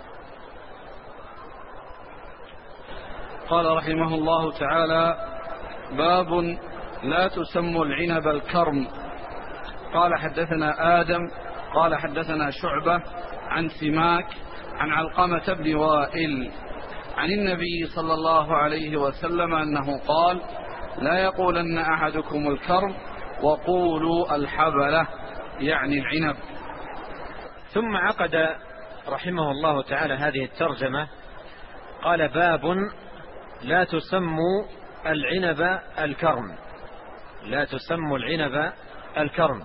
قال رحمه الله تعالى: باب لا تسم العنب الكرم. قال حدثنا آدم قال حدثنا شعبة عن سماك عن علقمة بن وائل عن النبي صلى الله عليه وسلم أنه قال: لا يقولن أحدكم الكرم وقولوا الحبلة، يعني العنب. ثم عقد رحمه الله تعالى هذه الترجمة قال: باب لا تسموا العنب الكرم، لا تسموا العنب الكرم.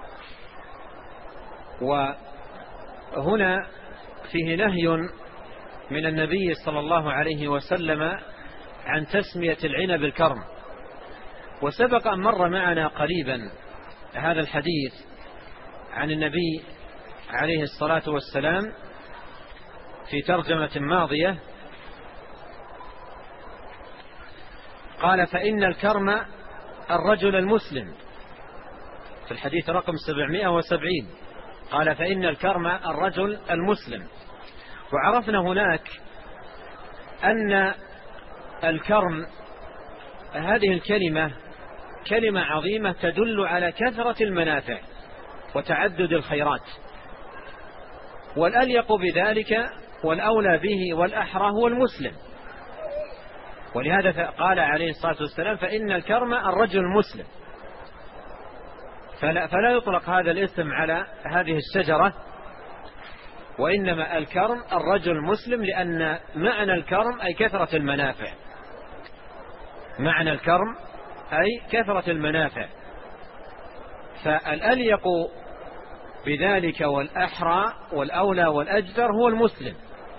وهنا فيه نهي من النبي صلى الله عليه وسلم عن تسمية العنب الكرم. وسبق أن مر معنا قريبا هذا الحديث عن النبي عليه الصلاة والسلام في ترجمة ماضية قال فإن الكرم الرجل المسلم، في الحديث رقم 770 قال فإن الكرم الرجل المسلم. وعرفنا هناك أن الكرم هذه الكلمة كلمة عظيمة تدل على كثرة المنافع وتعدد الخيرات، والأليق بذلك والأولى به والأحرى هو المسلم. ولهذا قال عليه الصلاة والسلام فإن الكرم الرجل المسلم، فلا يطلق هذا الاسم على هذه الشجرة، وإنما الكرم الرجل المسلم، لأن معنى الكرم أي كثرة المنافع، معنى الكرم أي كثرة المنافع. فالأليق بذلك والأحرى والأولى والأجدر هو المسلم.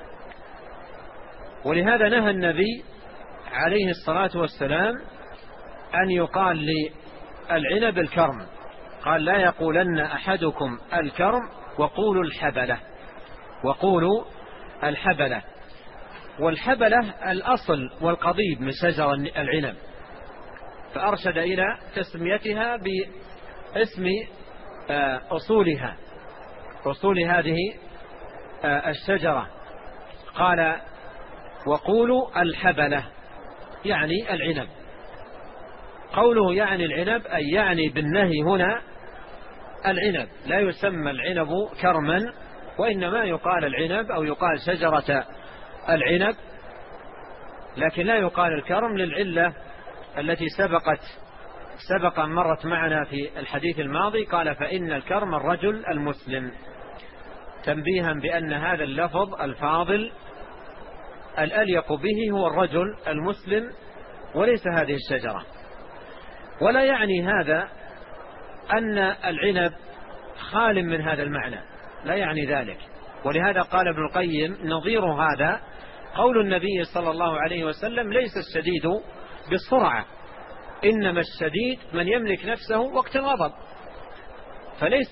ولهذا نهى النبي عليه الصلاة والسلام أن يقال للعنب الكرم، قال لا يقولن أحدكم الكرم وقولوا الحبلة، وقولوا الحبلة. والحبلة الأصل والقضيب من شجر العنب، فأرشد إلى تسميتها باسم أصولها، أصول هذه الشجرة. قال وقولوا الحبلة يعني العنب. قوله يعني العنب أي يعني بالنهي هنا العنب، لا يسمى العنب كرما، وإنما يقال العنب أو يقال شجرة العنب، لكن لا يقال الكرم للعلة التي سبق مرت معنا في الحديث الماضي. قال فإن الكرم الرجل المسلم، تنبيها بأن هذا اللفظ الفاضل الأليق به هو الرجل المسلم وليس هذه الشجرة. ولا يعني هذا أن العنب خال من هذا المعنى، لا يعني ذلك. ولهذا قال ابن القيم نظير هذا قول النبي صلى الله عليه وسلم ليس الشديد بالسرعة، إنما الشديد من يملك نفسه وقت الغضب. فليس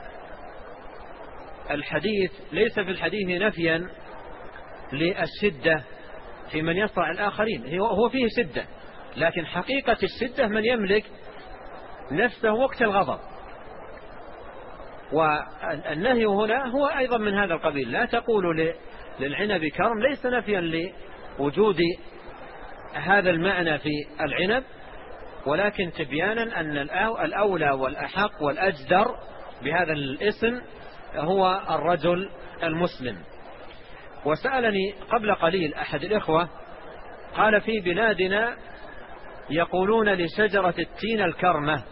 في الحديث نفيا للشدة في من يصرع الآخرين، هو فيه شدة، لكن حقيقة الشدة من يملك نفسه وقت الغضب. والنهي هنا هو أيضا من هذا القبيل، لا تقول للعنب كرم، ليس نفيا لوجود هذا المعنى في العنب، ولكن تبيانا أن الأولى والأحق والأجدر بهذا الاسم هو الرجل المسلم. وسألني قبل قليل أحد الإخوة قال في بلادنا يقولون لشجرة التين الكرمة،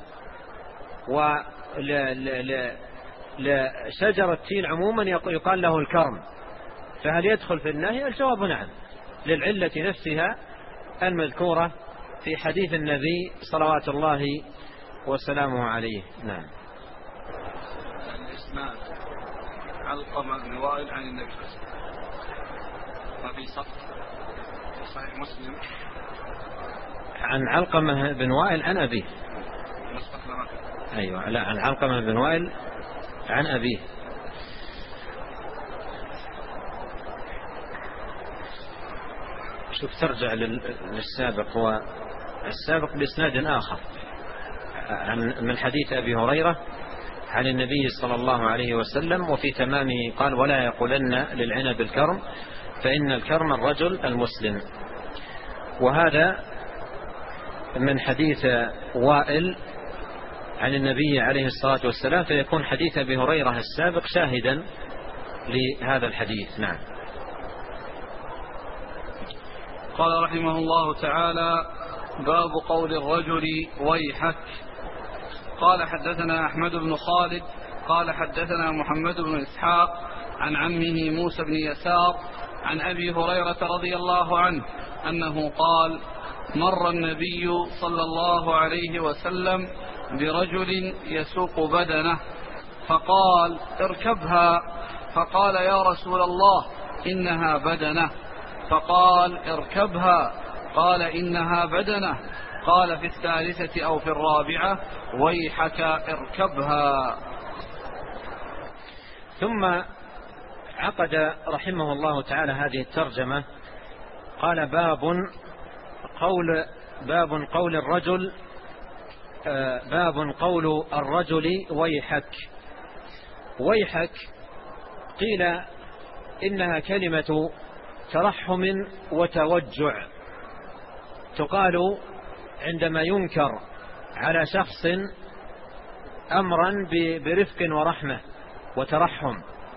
ولشجرة التين عموما يقال له الكرم، فهل يدخل في النهي؟ الجواب نعم، للعلة نفسها المذكورة في حديث النبي صلوات الله وسلامه عليه. نعم. الإسناد علقمة بن وائل عن النبي صلى الله عليه وسلم، وفي صحيح مسلم عن علقمة بن وائل عن أبيه. أيوة، لا، عن علقمة بن وائل عن أبيه. شوف ترجع للسابق، والسابق بإسناد آخر من حديث أبي هريرة عن النبي صلى الله عليه وسلم، وفي تمامه قال ولا يقولن للعنب الكرم فإن الكرم الرجل المسلم. وهذا من حديث وائل عن النبي عليه الصلاة والسلام، فيكون حديث أبي هريرة السابق شاهدا لهذا الحديث. نعم. قال رحمه الله تعالى باب قول الرجل ويحك. قال حدثنا أحمد بن خالد قال حدثنا محمد بن إسحاق عن عمه موسى بن يسار عن أبي هريرة رضي الله عنه أنه قال مر النبي صلى الله عليه وسلم برجل يسوق بدنه فقال اركبها، فقال يا رسول الله إنها بدنه، فقال اركبها، قال إنها بدنه، قال في الثالثة أو في الرابعة ويحك اركبها. ثم عقد رحمه الله تعالى هذه الترجمة، قال باب قول باب قول الرجل ويحك. ويحك قيل إنها كلمة ترحم وتوجع، تقال عندما ينكر على شخص أمرا برفق ورحمة وترحم.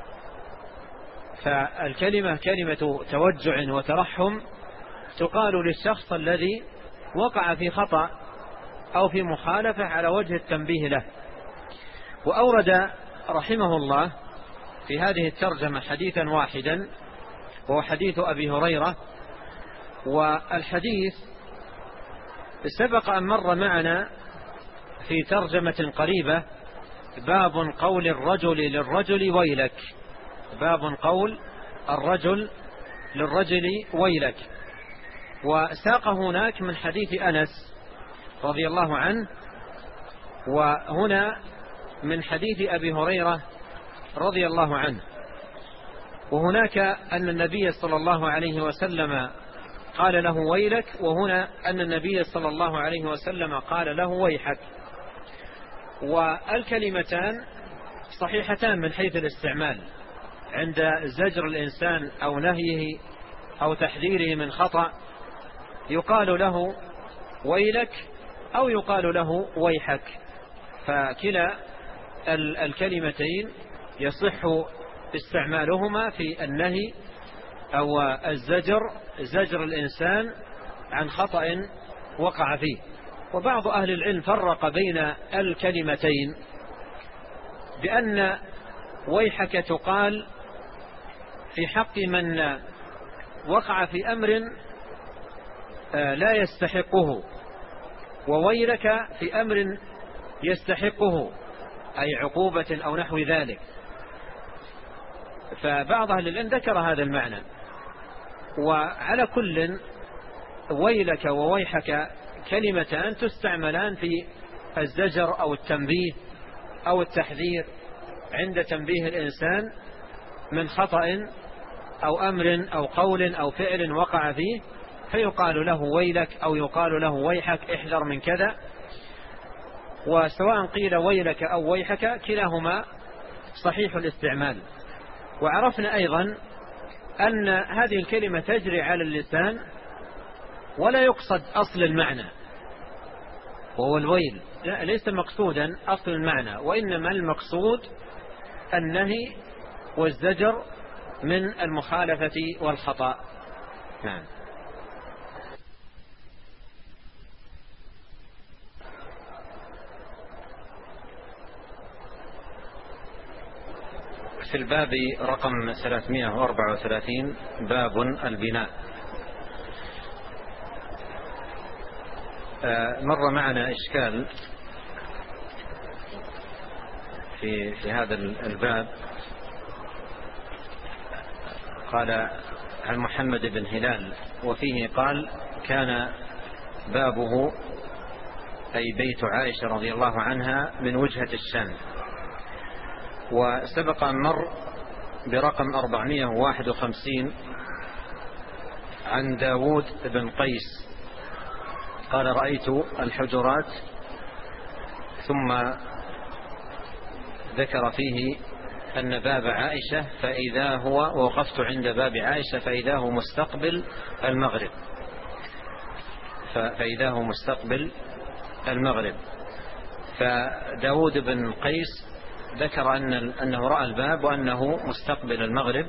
فالكلمة كلمة توجع وترحم تقال للشخص الذي وقع في خطأ أو في مخالفة على وجه التنبيه له. وأورد رحمه الله في هذه الترجمة حديثا واحدا، وهو حديث أبي هريرة. والحديث سبق أن مر معنا في ترجمة قريبة: باب قول الرجل للرجل ويلك. باب قول الرجل للرجل ويلك. وساق هناك من حديث أنس رضي الله عنه، وهنا من حديث أبي هريرة رضي الله عنه. وهناك أن النبي صلى الله عليه وسلم قال له ويلك، وهنا أن النبي صلى الله عليه وسلم قال له ويحك. والكلمتان صحيحتان من حيث الاستعمال، عند زجر الإنسان أو نهيه أو تحذيره من خطأ يقال له ويلك أو يقال له ويحك. فكلا الكلمتين يصح استعمالهما في النهي أو زجر الإنسان عن خطأ وقع فيه. وبعض أهل العلم فرق بين الكلمتين بأن ويحك تقال في حق من وقع في أمر لا يستحقه، وويلك في أمر يستحقه، أي عقوبة أو نحو ذلك. فبعض أهل العلم ذكر هذا المعنى. وعلى كل، ويلك وويحك كلمتان تستعملان في الزجر أو التنبيه أو التحذير عند تنبيه الإنسان من خطأ أو أمر أو قول أو فعل وقع فيه، فيقال له ويلك أو يقال له ويحك، احذر من كذا. وسواء قيل ويلك أو ويحك كلاهما صحيح الاستعمال. وعرفنا أيضا أن هذه الكلمة تجري على اللسان ولا يقصد أصل المعنى وهو الويل، ليس مقصودا أصل المعنى، وإنما المقصود النهي والزجر من المخالفة والخطأ. نعم. في الباب رقم 334 باب البناء. مر معنا إشكال في هذا الباب. قال عن محمد بن هلال، وفيه قال كان بابه أي بيت عائشة رضي الله عنها من وجهة الشام. وسبق أن مر برقم 451 عن داود بن قيس قال رأيت الحجرات، ثم ذكر فيه أن باب عائشة فإذا هو، وقفت عند باب عائشة فإذا هو مستقبل المغرب، فإذا هو مستقبل المغرب. فداود بن قيس ذكر أنه رأى الباب وأنه مستقبل المغرب،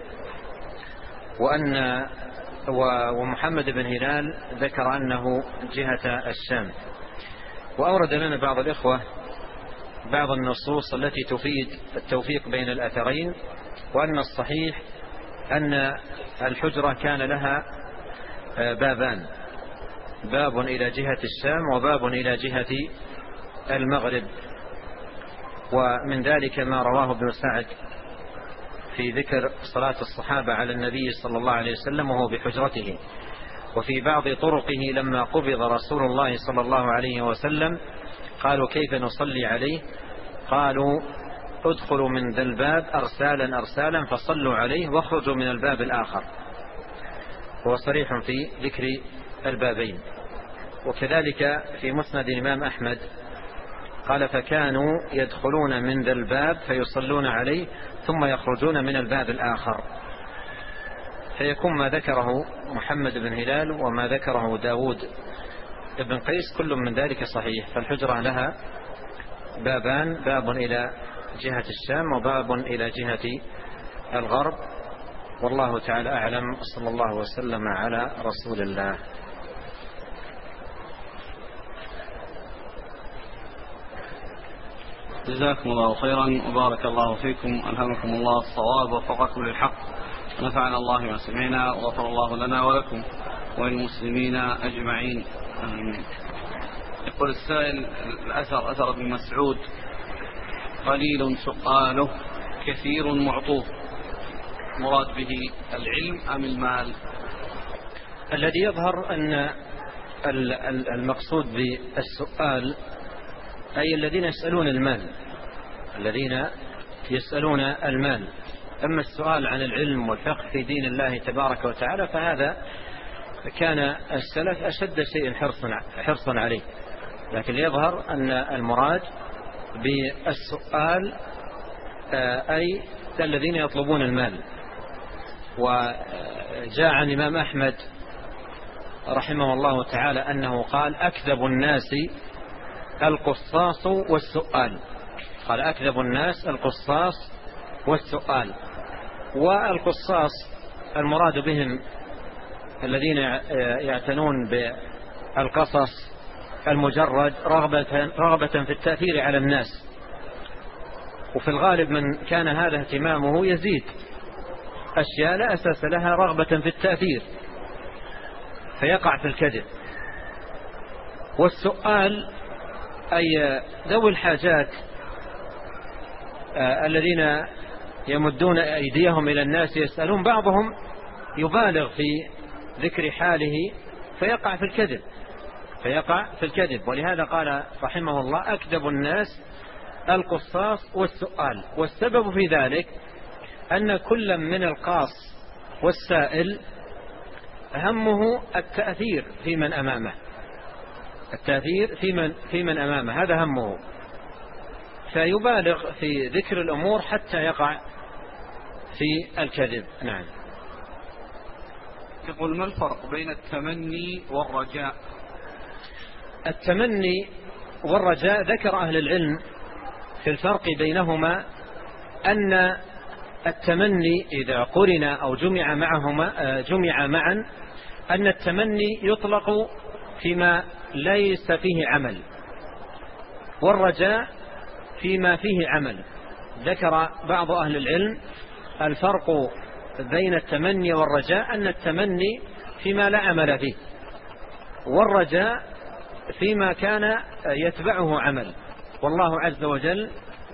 ومحمد بن هلال ذكر أنه جهة الشام. وأورد لنا بعض الإخوة بعض النصوص التي تفيد التوفيق بين الأثرين، وأن الصحيح أن الحجرة كان لها بابان: باب إلى جهة الشام وباب إلى جهة المغرب. ومن ذلك ما رواه ابن سعد في ذكر صلاة الصحابة على النبي صلى الله عليه وسلم وهو بحجرته. وفي بعض طرقه لما قبض رسول الله صلى الله عليه وسلم قالوا كيف نصلي عليه؟ قالوا ادخلوا من ذا الباب أرسالا أرسالا فصلوا عليه واخرجوا من الباب الآخر. هو صريح في ذكر البابين. وكذلك في مسند الإمام أحمد قال فكانوا يدخلون من ذا الباب فيصلون عليه ثم يخرجون من الباب الآخر، فيكون ما ذكره محمد بن هلال وما ذكره داود بن قيس كل من ذلك صحيح. فالحجرة لها بابان، باب إلى جهة الشام وباب إلى جهة الغرب، والله تعالى أعلم. صلى الله وسلم على رسول الله. جزاكم الله خيرا وبارك الله فيكم، ألهمكم الله الصواب ووفقكم للحق، ونفعنا الله ما سمعنا، وغفر الله لنا ولكم وللمسلمين أجمعين. يقول السائل أثر ابن مسعود قليل سؤاله كثير معطوه، مراد به العلم أم المال؟ الذي يظهر أن المقصود بالسؤال أي الذين يسألون المال، الذين يسألون المال. أما السؤال عن العلم والفقه في دين الله تبارك وتعالى فهذا كان السلف أشد شيء حرصا عليه، لكن يظهر أن المراد بالسؤال أي الذين يطلبون المال. وجاء عن الإمام أحمد رحمه الله تعالى أنه قال أكذب الناس القصاص والسؤال، قال أكذب الناس القصاص والسؤال. والقصاص المراد بهم الذين يعتنون بالقصص المجرد رغبة في التأثير على الناس، وفي الغالب من كان هذا اهتمامه يزيد أشياء لا أساس لها رغبة في التأثير فيقع في الكذب. والسؤال أي ذوي الحاجات الذين يمدون أيديهم إلى الناس يسألون، بعضهم يبالغ في ذكر حاله فيقع في الكذب. ولهذا قال رحمه الله أكذب الناس القصاص والسؤال. والسبب في ذلك أن كل من القاص والسائل همه التأثير في من أمامه، التأثير في من أمامه، هذا همه، فيبالغ في ذكر الأمور حتى يقع في الكذب. نعم. يقول ما الفرق بين التمني والرجاء؟ التمني والرجاء ذكر أهل العلم في الفرق بينهما أن التمني إذا قرن أو جمع معا أن التمني يطلق فيما ليس فيه عمل، والرجاء فيما فيه عمل. ذكر بعض أهل العلم الفرق بين التمني والرجاء أن التمني فيما لا عمل فيه، والرجاء فيما كان يتبعه عمل. والله عز وجل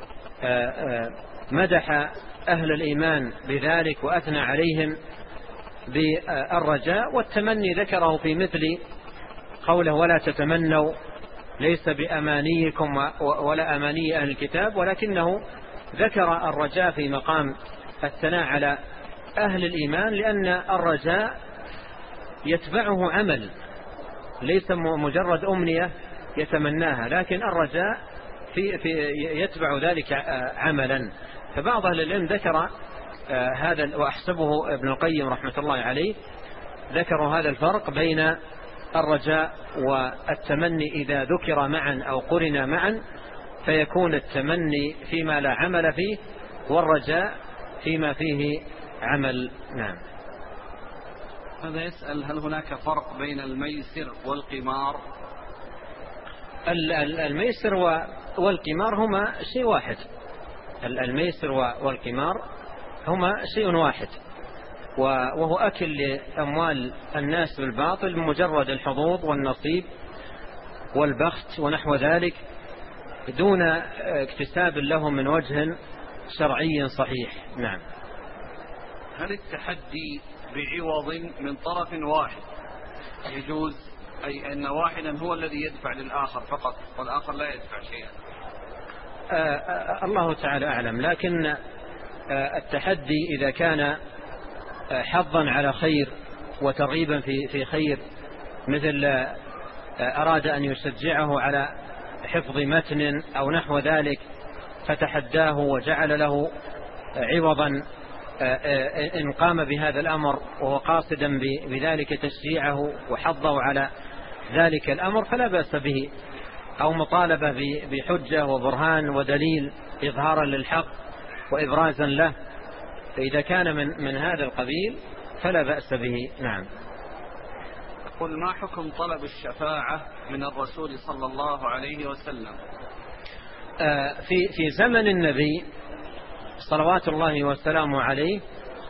مدح أهل الإيمان بذلك وأثنى عليهم بالرجاء، والتمني ذكره في مثل قوله ولا تتمنوا ليس بأمانيكم ولا أماني أهل الكتاب، ولكنه ذكر الرجاء في مقام الثناء على أهل الإيمان، لأن الرجاء يتبعه عمل، ليس مجرد أمنية يتمناها، لكن الرجاء يتبع ذلك عملا. فبعض أهل العلم ذكر هذا، وأحسبه ابن القيم رحمة الله عليه ذكروا هذا الفرق بين الرجاء والتمني إذا ذكر معا أو قرن معا فيكون التمني فيما لا عمل فيه والرجاء فيما فيه عمل. نعم. هذا يسأل هل هناك فرق بين الميسر والقمار؟ الميسر والقمار هما شيء واحد، الميسر والقمار هما شيء واحد، وهو أكل لأموال الناس بالباطل بمجرد الحظوظ والنصيب والبخت ونحو ذلك دون اكتساب له من وجه شرعي صحيح. نعم. هل التحدي بعوض من طرف واحد يجوز، أي أن واحدا هو الذي يدفع للآخر فقط والآخر لا يدفع شيئا؟ الله تعالى أعلم، لكن التحدي إذا كان حظا على خير وترغيبا في خير مثل أراد أن يشجعه على حفظ متن أو نحو ذلك فتحداه وجعل له عوضا إن قام بهذا الأمر وهو قاصدا بذلك تشجيعه وحضه على ذلك الأمر فلا بأس به، أو مطالبة بحجة وبرهان ودليل إظهارا للحق وإبرازا له، فإذا كان من هذا القبيل فلا بأس به. نعم. قل ما حكم طلب الشفاعة من الرسول صلى الله عليه وسلم؟ في زمن النبي صلوات الله والسلام عليه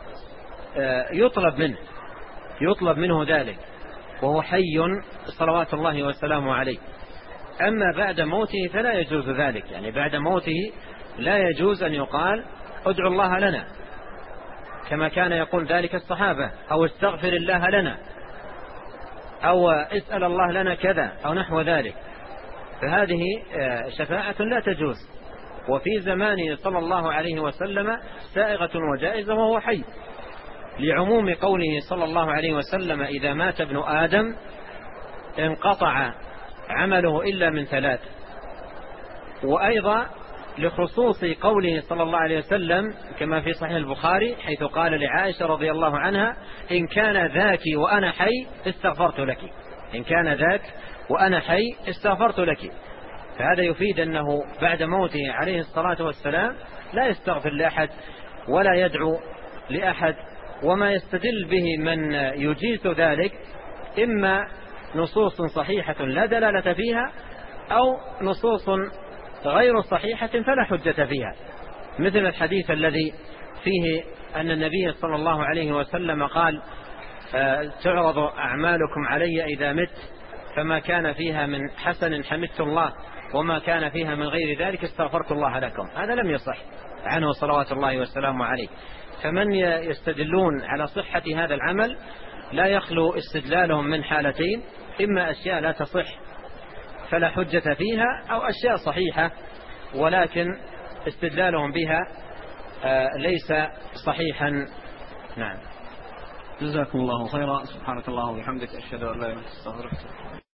يطلب منه ذلك وهو حي صلوات الله والسلام عليه. أما بعد موته فلا يجوز ذلك، يعني بعد موته لا يجوز أن يقال ادعو الله لنا كما كان يقول ذلك الصحابة، أو استغفر الله لنا، أو اسأل الله لنا كذا أو نحو ذلك، فهذه شفاعة لا تجوز. وفي زمانه صلى الله عليه وسلم سائغة وجائزة وهو حي، لعموم قوله صلى الله عليه وسلم إذا مات ابن آدم انقطع عمله إلا من ثلاث. وأيضا لخصوص قوله صلى الله عليه وسلم كما في صحيح البخاري حيث قال لعائشة رضي الله عنها إن كان ذاك وأنا حي استغفرت لك، إن كان ذاك وأنا حي استغفرت لك. فهذا يفيد أنه بعد موته عليه الصلاة والسلام لا يستغفر لأحد ولا يدعو لأحد. وما يستدل به من يجيز ذلك إما نصوص صحيحة لا دلالة فيها أو نصوص غير صحيحة فلا حجة فيها، مثل الحديث الذي فيه أن النبي صلى الله عليه وسلم قال تعرض أعمالكم علي إذا مت فما كان فيها من حسن حمدت الله وما كان فيها من غير ذلك استغفرت الله لكم. هذا لم يصح عنه صلوات الله والسلام عليه. فمن يستدلون على صحة هذا العمل لا يخلو استدلالهم من حالتين: إما أشياء لا تصح فلا حجة فيها، أو أشياء صحيحة ولكن استدلالهم بها ليس صحيحا. نعم. جزاكم الله خيرا. سبحانك اللهم وبحمدك أشهد أن لا إله إلا أنت أستغفرك.